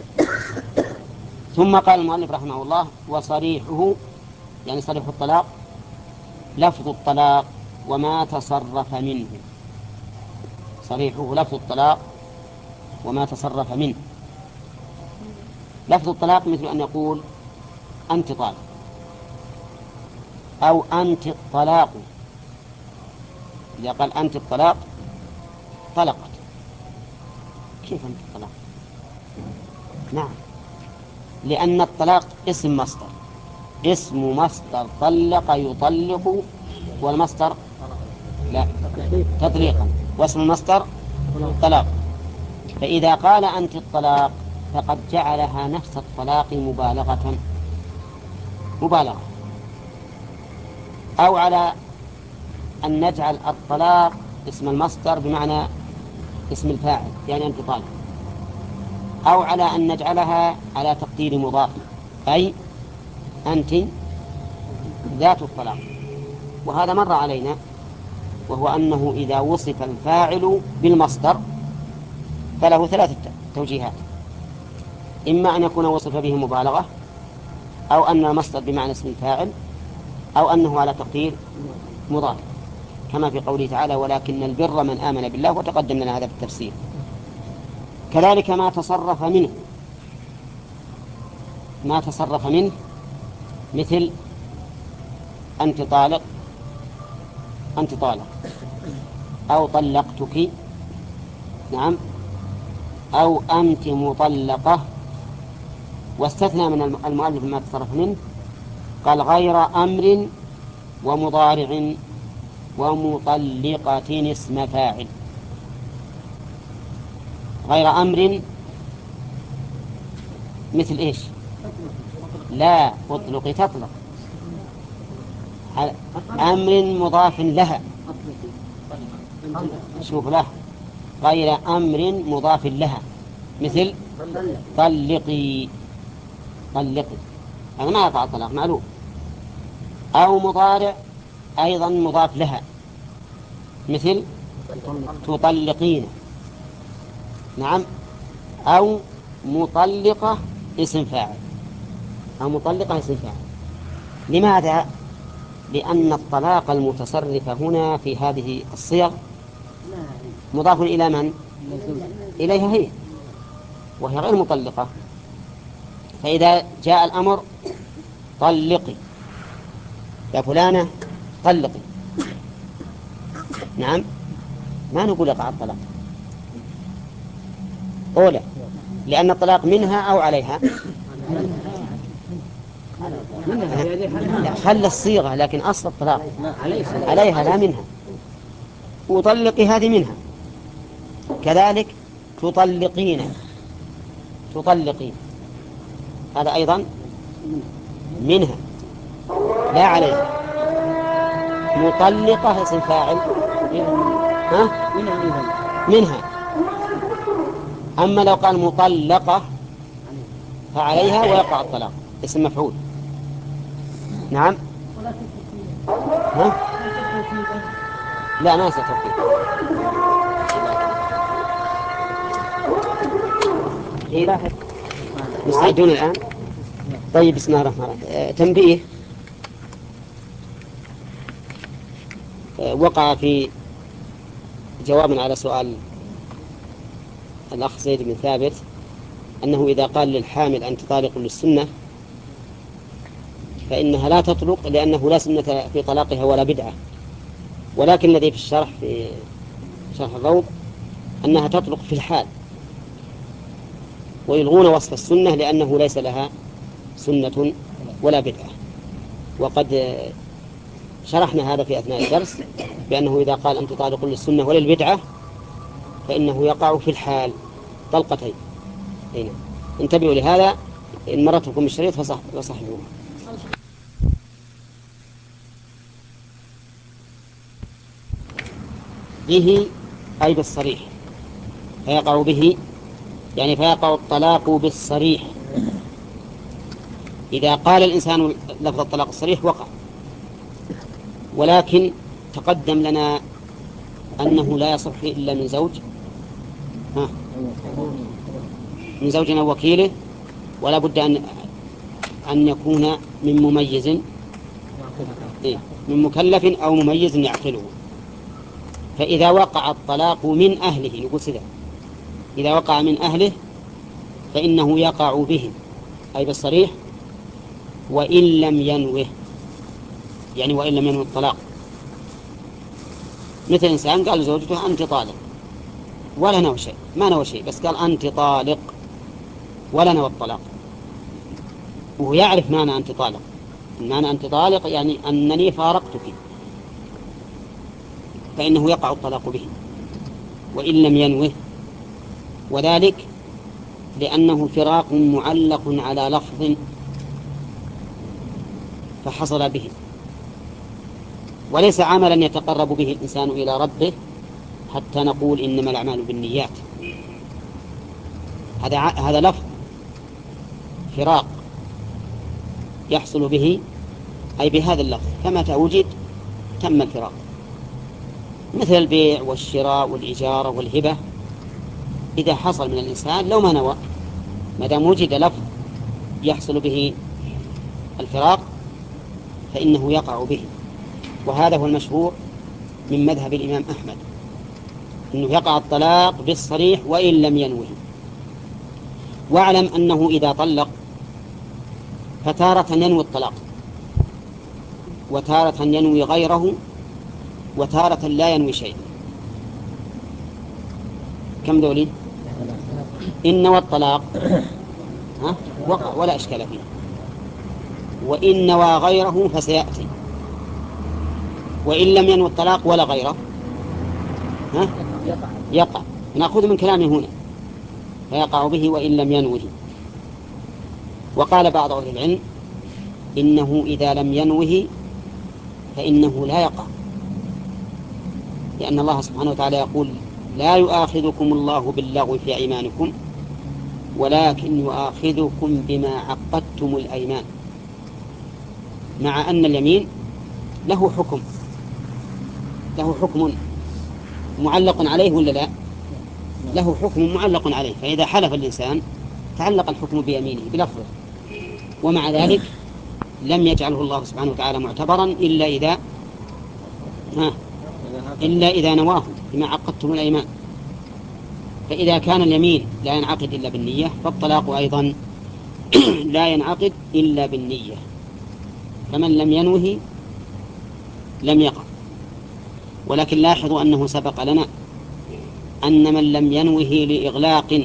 ثم قال المؤلف رحمه الله وصريحه يعني صريح الطلاق لفظ الطلاق وما تصرف منه. صريحه لفظ الطلاق وما تصرف منه. لفظ الطلاق مثل أن يقول أنت طالق، أو أنت الطلاق. إذا قال أنت الطلاق طلقت. كيف أنت الطلاق؟ نعم، لأن الطلاق اسم مصدر، اسم مصدر طلق يطلق، والمصدر لا تطليقا، واسم المصدر طلاق. فإذا قال أنت الطلاق فقد جعلها نفس الطلاق مبالغة مبالغة أو على أن نجعل الطلاق اسم المصدر بمعنى اسم الفاعل، يعني أنت طالق، أو على أن نجعلها على تقدير مضاف، أي أنت ذات الطلاق. وهذا مر علينا، وهو أنه إذا وصف الفاعل بالمصدر فله ثلاثة توجيهات: إما أن يكون وصف به مبالغة، أو أن المصدر بمعنى اسم الفاعل، أو أنه على تقدير مضاف، كما في قوله تعالى ولكن البر من آمن بالله، وتقدم لنا هذا في التفسير. كذلك ما تصرف منه، ما تصرف منه مثل أنت طالق، أنت طالق، أو طلقتك، نعم، أو أنت مطلقة. واستثنى من المؤلف ما تصرف منه، قال غير أمر ومضارع ومطلقة اسم فاعل. غير أمر مثل إيش؟ لا أطلق تطلق، أمر مضاف لها، شوف له، غير أمر مضاف لها مثل طلقي، طلقي هذا ما يقع الطلاق معلوم. أو مضارع أيضا مضاف لها مثل تطلقين، نعم. أو مطلقة اسم فاعل، أو مطلقة اسم فاعل. لماذا؟ لأن الطلاق المتصرف هنا في هذه الصيغ مضاف إلى من؟ إليها هي، وهي غير مطلقة. فإذا جاء الأمر طلقي يا فلانة طلقي، نعم، ما نقول يقع الطلاق أولى، لأن الطلاق منها أو عليها. لا، خلى الصيغة، لكن أصل الطلاق عليها لا منها. وطلقي هذه منها. كذلك تطلقين، تطلقين هذا أيضا منها لا عليها. مطلقة اسم فاعل، ها؟ منها. أما لو قال مطلقة فعليها ويقع الطلاق اسم مفعول، نعم. ها؟ لا، ما ستوكيد. مستعدون الآن؟ طيب، بسم الله الرحمن الرحيم. تنبيه: وقع في جواب على سؤال الأخ زيد بن ثابت أنه إذا قال للحامل أنت طالق للسنة فإنها لا تطلق، لأنه لا سنة في طلاقها ولا بدعة. ولكن الذي في الشرح في شرح الروض أنها تطلق في الحال، ويلغون وصف السنة لأنه ليس لها سنة ولا بدعة. وقد شرحنا هذا في أثناء الدرس بأنه إذا قال أنت طالق للسنة وللبدعة فإنه يقع في الحال طلقتين. هنا انتبهوا لهذا، إن مرتكم الشريط فصححوه. به أي بالصريح، فيقع به يعني فيقع الطلاق بالصريح. إذا قال الإنسان لفظ الطلاق الصريح وقع. ولكن تقدم لنا أنه لا يصح إلا من زوج، ها، من زوج أو وكيله، ولا بد أن أن يكون من مميز، إيه؟ من مكلف أو مميز يعقله. فإذا وقع الطلاق من أهله، نقول سذا إذا وقع من أهله فإنه يقع بهم أي بالصريح، وإن لم ينوه، يعني وإن لم ينوه الطلاق. مثل إنسان قال لزوجته أنت طالق ولا نوى شيء، ما نوى شيء، بس قال أنت طالق ولا نوى الطلاق، وهو يعرف معنى أنت طالق. معنى أنت طالق يعني أنني فارقتك، فإنه يقع الطلاق به وإن لم ينوه، وذلك لأنه فراق معلق على لفظ فحصل به، وليس عملا يتقرب به الإنسان إلى ربه حتى نقول إنما الأعمال بالنيات. هذا هذا لفظ فراق يحصل به أي بهذا اللفظ، فمتى وجد تم الفراق، مثل البيع والشراء والإجارة والهبة. إذا حصل من الإنسان لو ما نوى، ما دام وجد لفظ يحصل به الفراق فإنه يقع به. وهذا هو المشهور من مذهب الإمام أحمد، أنه يقع الطلاق بالصريح وإن لم ينوه. واعلم أنه إذا طلق فتارة ينوي الطلاق، وتارة ينوي غيره، وتارة لا ينوي شيء. كم ذولي؟ إن نوى الطلاق ها وقع ولا إشكال فيه، وإن نوى غيره فسيأتي، وإن لم ينوي الطلاق ولا غيره ها يقع. نأخذ من كلامه هنا فيقع به وإن لم ينوه. وقال بعض أهل العلم إنه إذا لم ينوه فإنه لا يقع، لأن الله سبحانه وتعالى يقول لا يؤاخذكم الله باللغو في أيمانكم ولكن يؤاخذكم بما عقدتم الأيمان، مع أن اليمين له حكم له حكم معلق عليه ولا لا؟ له حكم معلق عليه، فإذا حلف الإنسان تعلق الحكم بيمينه بلفظه، ومع ذلك لم يجعله الله سبحانه وتعالى معتبرا إلا إذا ها إلا إذا نواه بما عقدتم الأيمان. فإذا كان اليمين لا ينعقد إلا بالنية فالطلاق أيضا لا ينعقد إلا بالنية، فمن لم ينوه لم يقع. ولكن لاحظوا أنه سبق لنا أن من لم ينوه لإغلاق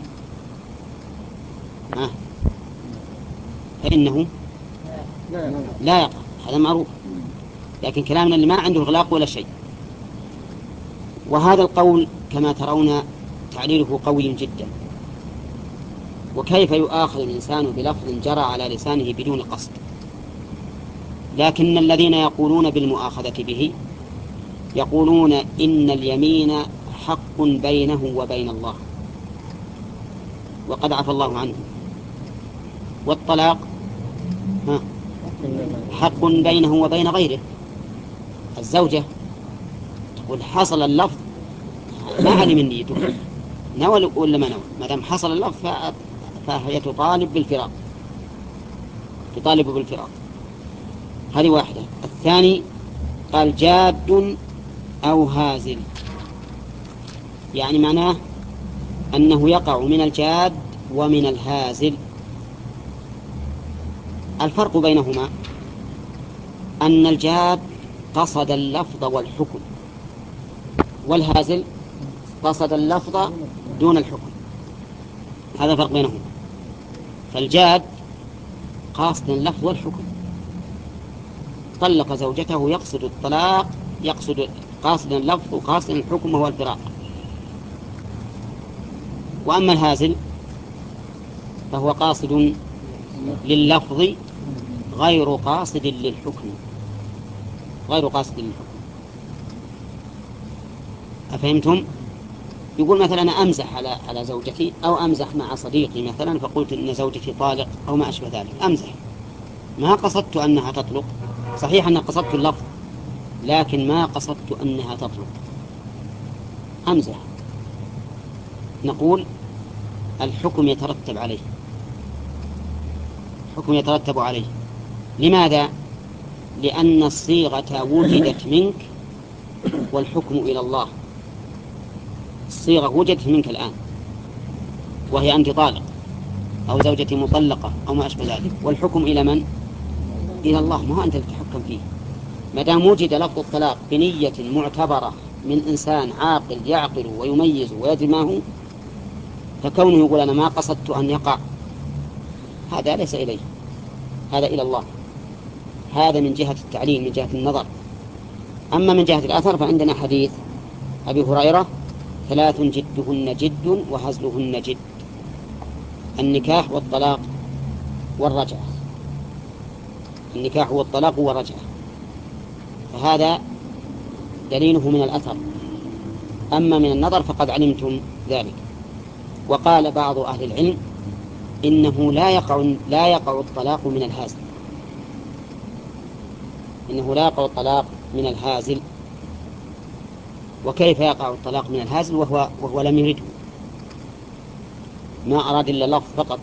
آه فإنه لا يقع، هذا معروف. لكن كلامنا اللي ما عنده إغلاق ولا شيء. وهذا القول كما ترون تعليله قوي جدا. وكيف يؤاخذ الإنسان بلفظ جرى على لسانه بدون قصد؟ لكن الذين يقولون بالمؤاخذة به يقولون إن اليمين حق بينه وبين الله وقد عفى الله عنه، والطلاق حق بينه وبين غيره. الزوجة تقول حصل اللفظ ما علم نيته نوى ولا ما نوى، ما دام حصل اللفظ فهي تطالب بالفراق تطالب بالفراق. هذه واحدة. الثاني قال جاد أو هازل، يعني معناه أنه يقع من الجاد ومن الهازل. الفرق بينهما أن الجاد قصد اللفظ والحكم، والهازل قصد اللفظ دون الحكم. هذا فرق بينهما. فالجاد قاصد اللفظ والحكم، طلق زوجته يقصد الطلاق، يقصد قاصد اللفظ وقاصد الحكم وهو الفراق. وأما الهازل فهو قاصد لللفظ غير قاصد للحكم غير قاصد للحكم. أفهمتم؟ يقول مثلا أنا أمزح على على زوجتي أو أمزح مع صديقي مثلا فقلت إن زوجتي طالق أو ما أشبه ذلك، أمزح، ما قصدت أنها تطلق. صحيح أن قصدت اللفظ لكن ما قصدت أنها تطلق، أمزح. نقول الحكم يترتب عليه الحكم يترتب عليه لماذا؟ لأن الصيغة وجدت منك والحكم إلى الله. الصيغة وجدت منك الآن وهي أنت طالق، أو زوجتي مطلقة، أو ما أشبه ذلك، والحكم إلى من؟ إلى الله، ما هو أنت اللي تحكم فيه. ما دام وجد لفظ الطلاق بنية معتبرة من إنسان عاقل يعقل ويميز ويدري ما هو، فكونه يقول أنا ما قصدت أن يقع، هذا ليس إليه، هذا إلى الله. هذا من جهة التعليم، من جهة النظر. أما من جهة الأثر فعندنا حديث أبي هريرة: ثلاث جدهن جد وهزلهن جد: النكاح والطلاق والرجعة. النكاح والطلاق والرجعة، فهذا دليله من الأثر. أما من النظر فقد علمتم ذلك. وقال بعض أهل العلم إنه لا يقع, لا يقع الطلاق من الهازل، إنه لا يقع الطلاق من الهازل. وكيف يقع الطلاق من الهازل وهو, وهو لم يرده، ما أراد إلا اللفظ فقط؟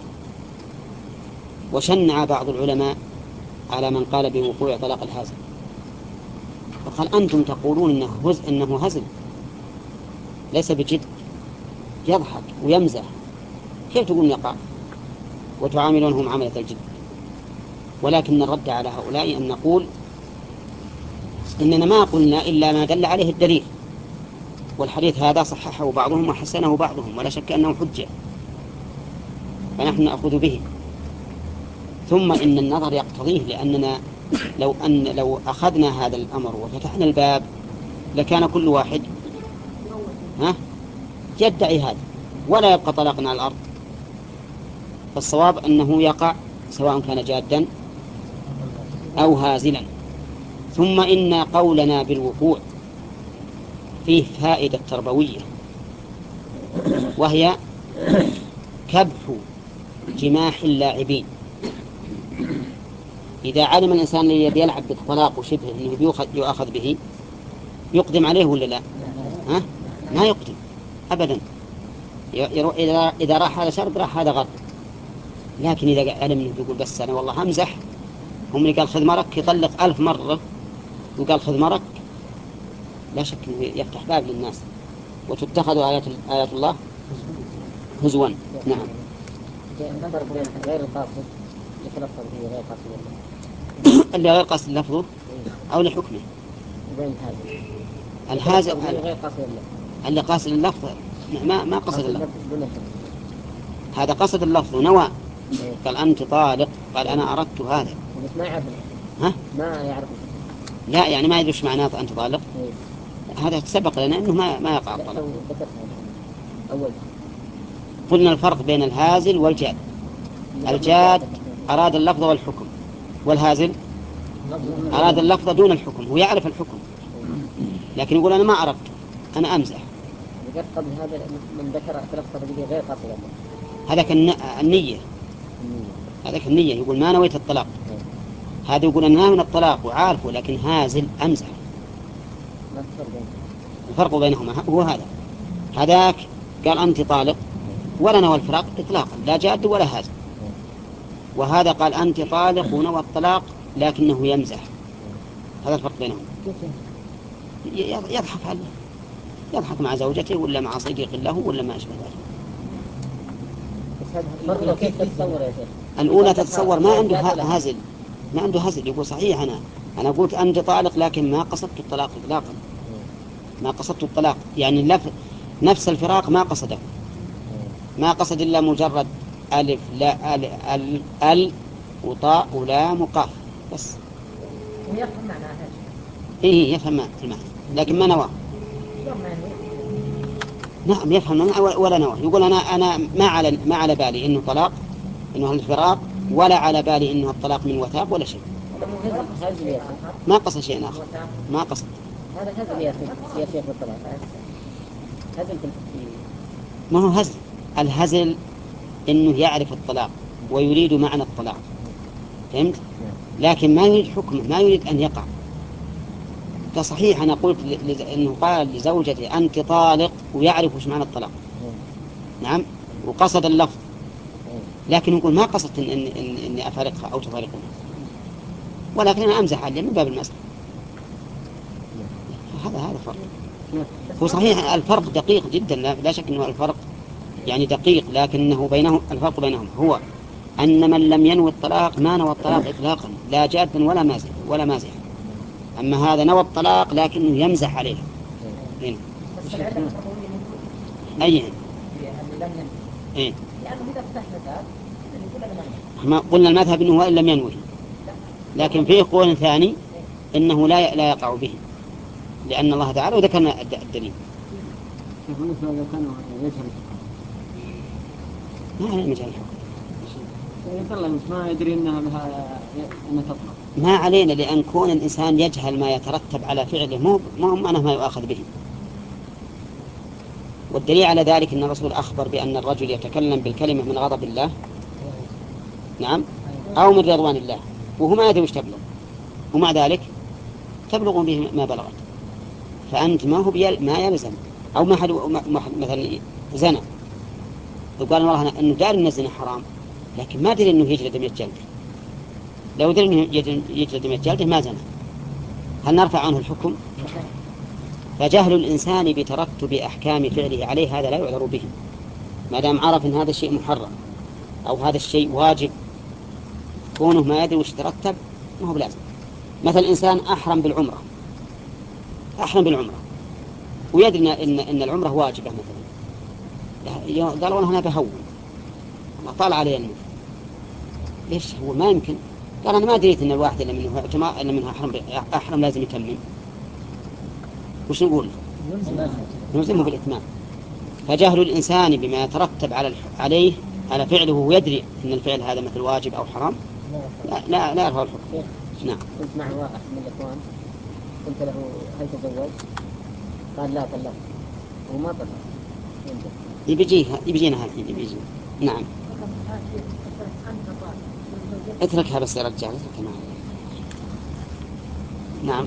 وشنع بعض العلماء على من قال بوقوع طلاق الهازل، فقال أنتم تقولون إنه, هز إنه هزل ليس بجد، يضحك ويمزح، كيف تقولون يقع وتعاملونهم عملة الجد؟ ولكن الرد على هؤلاء أن نقول إننا ما قلنا إلا ما دل عليه الدليل، والحديث هذا صححه بعضهم وحسنه بعضهم، ولا شك أنه حجة، فنحن نأخذ به. ثم إن النظر يقتضيه، لأننا لو, أن لو أخذنا هذا الأمر وفتحنا الباب لكان كل واحد ها يدعي هذا ولا يبقى طلاقنا على الأرض. فالصواب أنه يقع سواء كان جادا أو هازلا. ثم إن قولنا بالوقوع فيه فائدة تربوية، وهي كبح جماح اللاعبين. إذا علم الإنسان الذي يلعب بالطلاق وشبه أنه يؤخذ به، يقدم عليه ولا لا؟ ها؟ ما يقدم أبدا. إذا إذا راح هذا شرب راح هذا غرب. لكن إذا علم أنه يقول بس أنا والله همزح، هم اللي قال خذ مرك يطلق ألف مرة وقال خذ مرك، لا شك أنه يفتح باب للناس وتتخذ آيات, آيات الله هزوا. نعم. النظر بين غير القاصد يتلفظ به غير قاصد اللي غير قاصد لفظه أو لحكمه. بين هذا الهازل غير قاصد اللي قاصد اللفظ ما ما قصد اللفظ، هذا قصد اللفظ ونوى. قال أنت طالق، قال أنا أردت هذا، بس ما يعرف. ها؟ ما يعرف. لا يعني ما يدري معناه أنت طالق. هذا سبق لنا أنه ما ما يقع الطلاق. أول قلنا الفرق بين الهازل والجاد. الجاد أراد اللفظ والحكم، والهازل أراد اللفظ دون الحكم، هو يعرف الحكم لكن يقول أنا ما عرفت، أنا أمزح. قبل هذا من ذكر تلفظ به غير قاصد، هذا النية، هذا النية يقول ما نويت الطلاق. هذا يقول أنا من الطلاق وعارفه لكن هازل أمزح. الفرق بينهما هو هذا. هذاك قال أنت طالق ولا نوى الفراق إطلاقا، لا جاد ولا هازل. وهذا قال أنت طالق ونوى الطلاق لكنه يمزح. هذا الفرق بينهم. يضحك عليه، يضحك مع زوجته ولا مع صديق له ولا ما أشبه ذلك. الأولى تتصور ما عنده هزل، ما عنده هزل، يقول صحيح أنا أنا قلت أنت طالق لكن ما قصدت الطلاق إطلاقا، ما قصدت الطلاق، يعني نفس الفراق ما قصده، ما قصد إلا مجرد ألف لا أل أل, أل وطاء ولا مقاف بس. يفهم معناها. إيه يفهم المعنى لكن ما نوى. نعم يفهم ولا نوى. يقول أنا أنا ما على ما على بالي إنه طلاق، إنه الفراق، ولا على بالي إنه الطلاق من وثاق ولا شيء. ما قصد شيء آخر، ما قصد. هذا هزل يا شيخ بالطلاق. هزل ما هو هزل. الهزل إنه يعرف الطلاق ويريد معنى الطلاق، فهمت؟ لكن ما يريد حكمه، ما يريد أن يقع. فصحيح أنا قلت إنه قال لزوجتي أنت طالق ويعرف وش معنى الطلاق. نعم، وقصد اللفظ، لكن يقول ما قصدت إن إن إن إني أفارقها أو تفارقها، ولكن أنا أمزح عليه من باب المزح. هذا هذا فرق. هو صحيح الفرق دقيق جدا، لا شك إنه الفرق يعني دقيق، لكنه بينهم الفرق بينهم هو أن من لم ينوي الطلاق ما نوى الطلاق إطلاقا، لا جادا ولا مازح ولا مازح. أما هذا نوى الطلاق لكنه يمزح عليه. هنا. أي إيه؟ ما قلنا المذهب إنه وإن لم ينوي، لكن فيه قول ثاني إنه لا لا يقع به، لأن الله تعالى وذكرنا الدليل. إذا كانوا يجهل ما عليه مجال الحكم. ما يدري إنها لها أنها تطلق. ما علينا، لأن كون الإنسان يجهل ما يترتب على فعله مو مو معناه ما يؤاخذ به. والدليل على ذلك أن الرسول أخبر بأن الرجل يتكلم بالكلمة من غضب الله، نعم، أو من رضوان الله، وهو ما يدري وش تبلغ، ومع ذلك تبلغ به ما بلغت. فأنت ما هو ما يلزم، أو ما حد مثلا زنا وقال والله أنه دار أن الزنا حرام، لكن ما دري أنه يجلد مئة جلدة. لو دري أنه يجلد مئة جلدة ما زنا، هل نرفع عنه الحكم؟ فجهل الإنسان بترتب أحكام فعله عليه هذا لا يعذر به، ما دام عرف أن هذا الشيء محرم أو هذا الشيء واجب، كونه ما يدري وش ترتب ما هو بلازم. مثل إنسان أحرم بالعمرة أحرم بالعمرة ويدري إن إن العمرة واجبة مثلا، قال والله أنا بهون ما طالع عليه الموت، ليش هو ما يمكن؟ قال أنا ما دريت إن الواحد إلا منه إلا منها أحرم أحرم لازم يتمم. وش نقول؟ نلزمه بالإتمام. فجهل الإنسان بما يترتب على عليه على فعله ويدري أن الفعل هذا مثل واجب أو حرام لا لا لا يرفع الحكم. نعم. كنت مع واحد من الإخوان قلت له هل تزوج؟ قال لا طلق وما طلق. يبيجيها يبيجينا هالحين يبيجينا. نعم. اتركها بس يا رجال اتركها معي. نعم.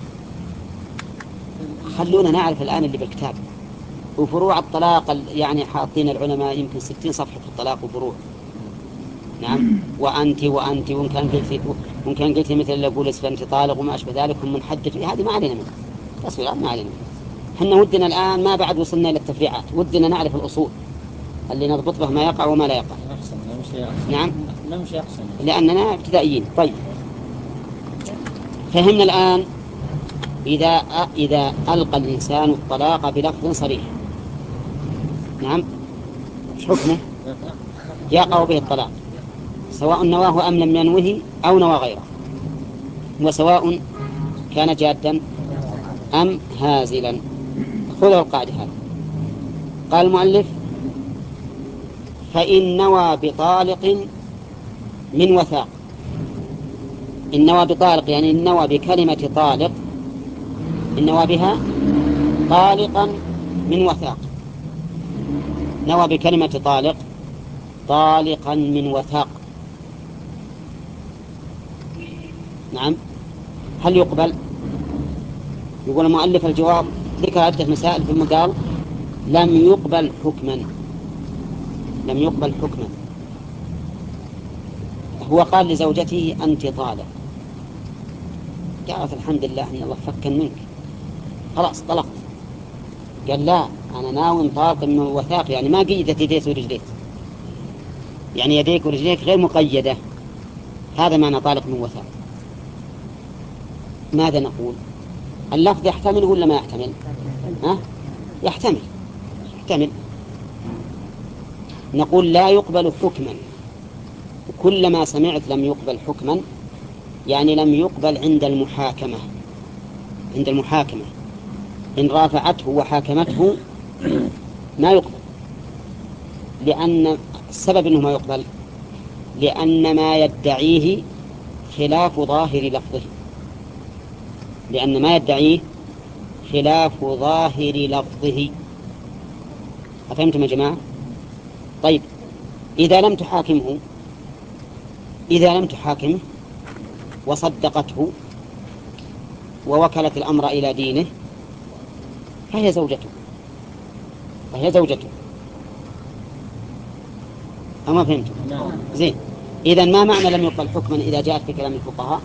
خلونا نعرف الآن اللي بالكتاب وفروع الطلاق، يعني حاطين العلماء يمكن ستين صفحة في الطلاق وفروع. نعم. وأنت وأنت وإن كان قلت وإن كان قلت مثل اللي أقول فأنت طالق وما أشبه ذلك هم منحدث، هذه ما علينا منها تصويرات ما علينا. إحنا ودنا الآن ما بعد وصلنا إلى التفريعات، ودنا نعرف الأصول اللي نضبط به ما يقع وما لا يقع. نعم. لأننا ابتدائيين. طيب فهمنا الآن إذا إذا ألقى الإنسان الطلاق بلفظ صريح، نعم، إيش حكمه؟ يقع به الطلاق سواء نواه أم لم ينوه أو نوى غيره، وسواء كان جادا أم هازلا. خذوا القاعدة هذه. قال المؤلف فإن نوى بطالق من وثاق. إن نوى بطالق يعني إن نوى بكلمة طالق، إن نوى بها طالقا من وثاق، نوى بكلمة طالق طالقا من وثاق. نعم. هل يقبل؟ يقول المؤلف الجواب ذكر عدة مسائل ثم قال لم يقبل حكما. لم يقبل حكما. هو قال لزوجته أنت طالق، قالت الحمد لله أن الله فكن منك خلاص طلقت. قال لا أنا ناوي طالق من وثاق، يعني ما قيدت يديك ورجليك، يعني يديك ورجليك غير مقيدة، هذا معنى طالق من وثاق. ماذا نقول؟ اللفظ يحتمل ولا ما يحتمل؟ ها؟ يحتمل يحتمل. نقول لا يقبل حكما، وكلما سمعت لم يقبل حكما يعني لم يقبل عند المحاكمة. عند المحاكمة إن رافعته وحاكمته ما يقبل، لأن السبب أنه ما يقبل لأن ما يدعيه خلاف ظاهر لفظه، لأن ما يدعيه خلاف ظاهر لفظه. أفهمتم يا جماعة؟ طيب إذا لم تحاكمه إذا لم تحاكمه وصدقته ووكلت الأمر إلى دينه فهي زوجته فهي زوجته أما فهمتم؟ زين. إذن ما معنى لم يقبل حكما إذا جاءت في كلام الفقهاء؟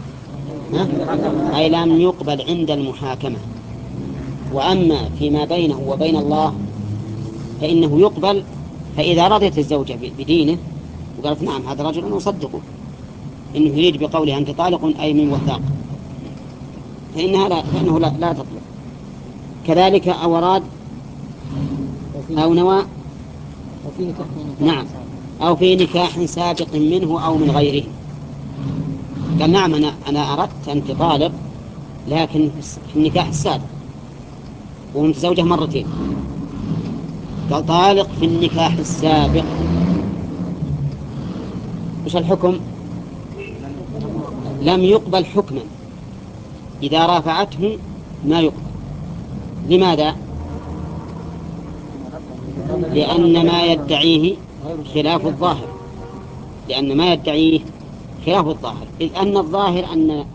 أي لم يقبل عند المحاكمة. وأما فيما بينه وبين الله فإنه يقبل فإذا رضيت الزوجة بدينه وقالت نعم هذا رجل أنا أصدقه إنه يريد بقوله أنت طالق أي من وثاق، فإنها لا فإنه لا, لا تطلق. كذلك أو أراد أو نوى نعم أو في نكاح سابق منه أو من غيره. قال نعم أنا, أنا أردت أنت طالق لكن في النكاح السابق ومتزوجة مرتين، قال طالق في النكاح السابق، وش الحكم؟ لم يقبل حكما، إذا رافعته ما يقبل. لماذا؟ لأن ما يدعيه خلاف الظاهر، لأن ما يدعيه خلاف الظاهر، إذ أن الظاهر أن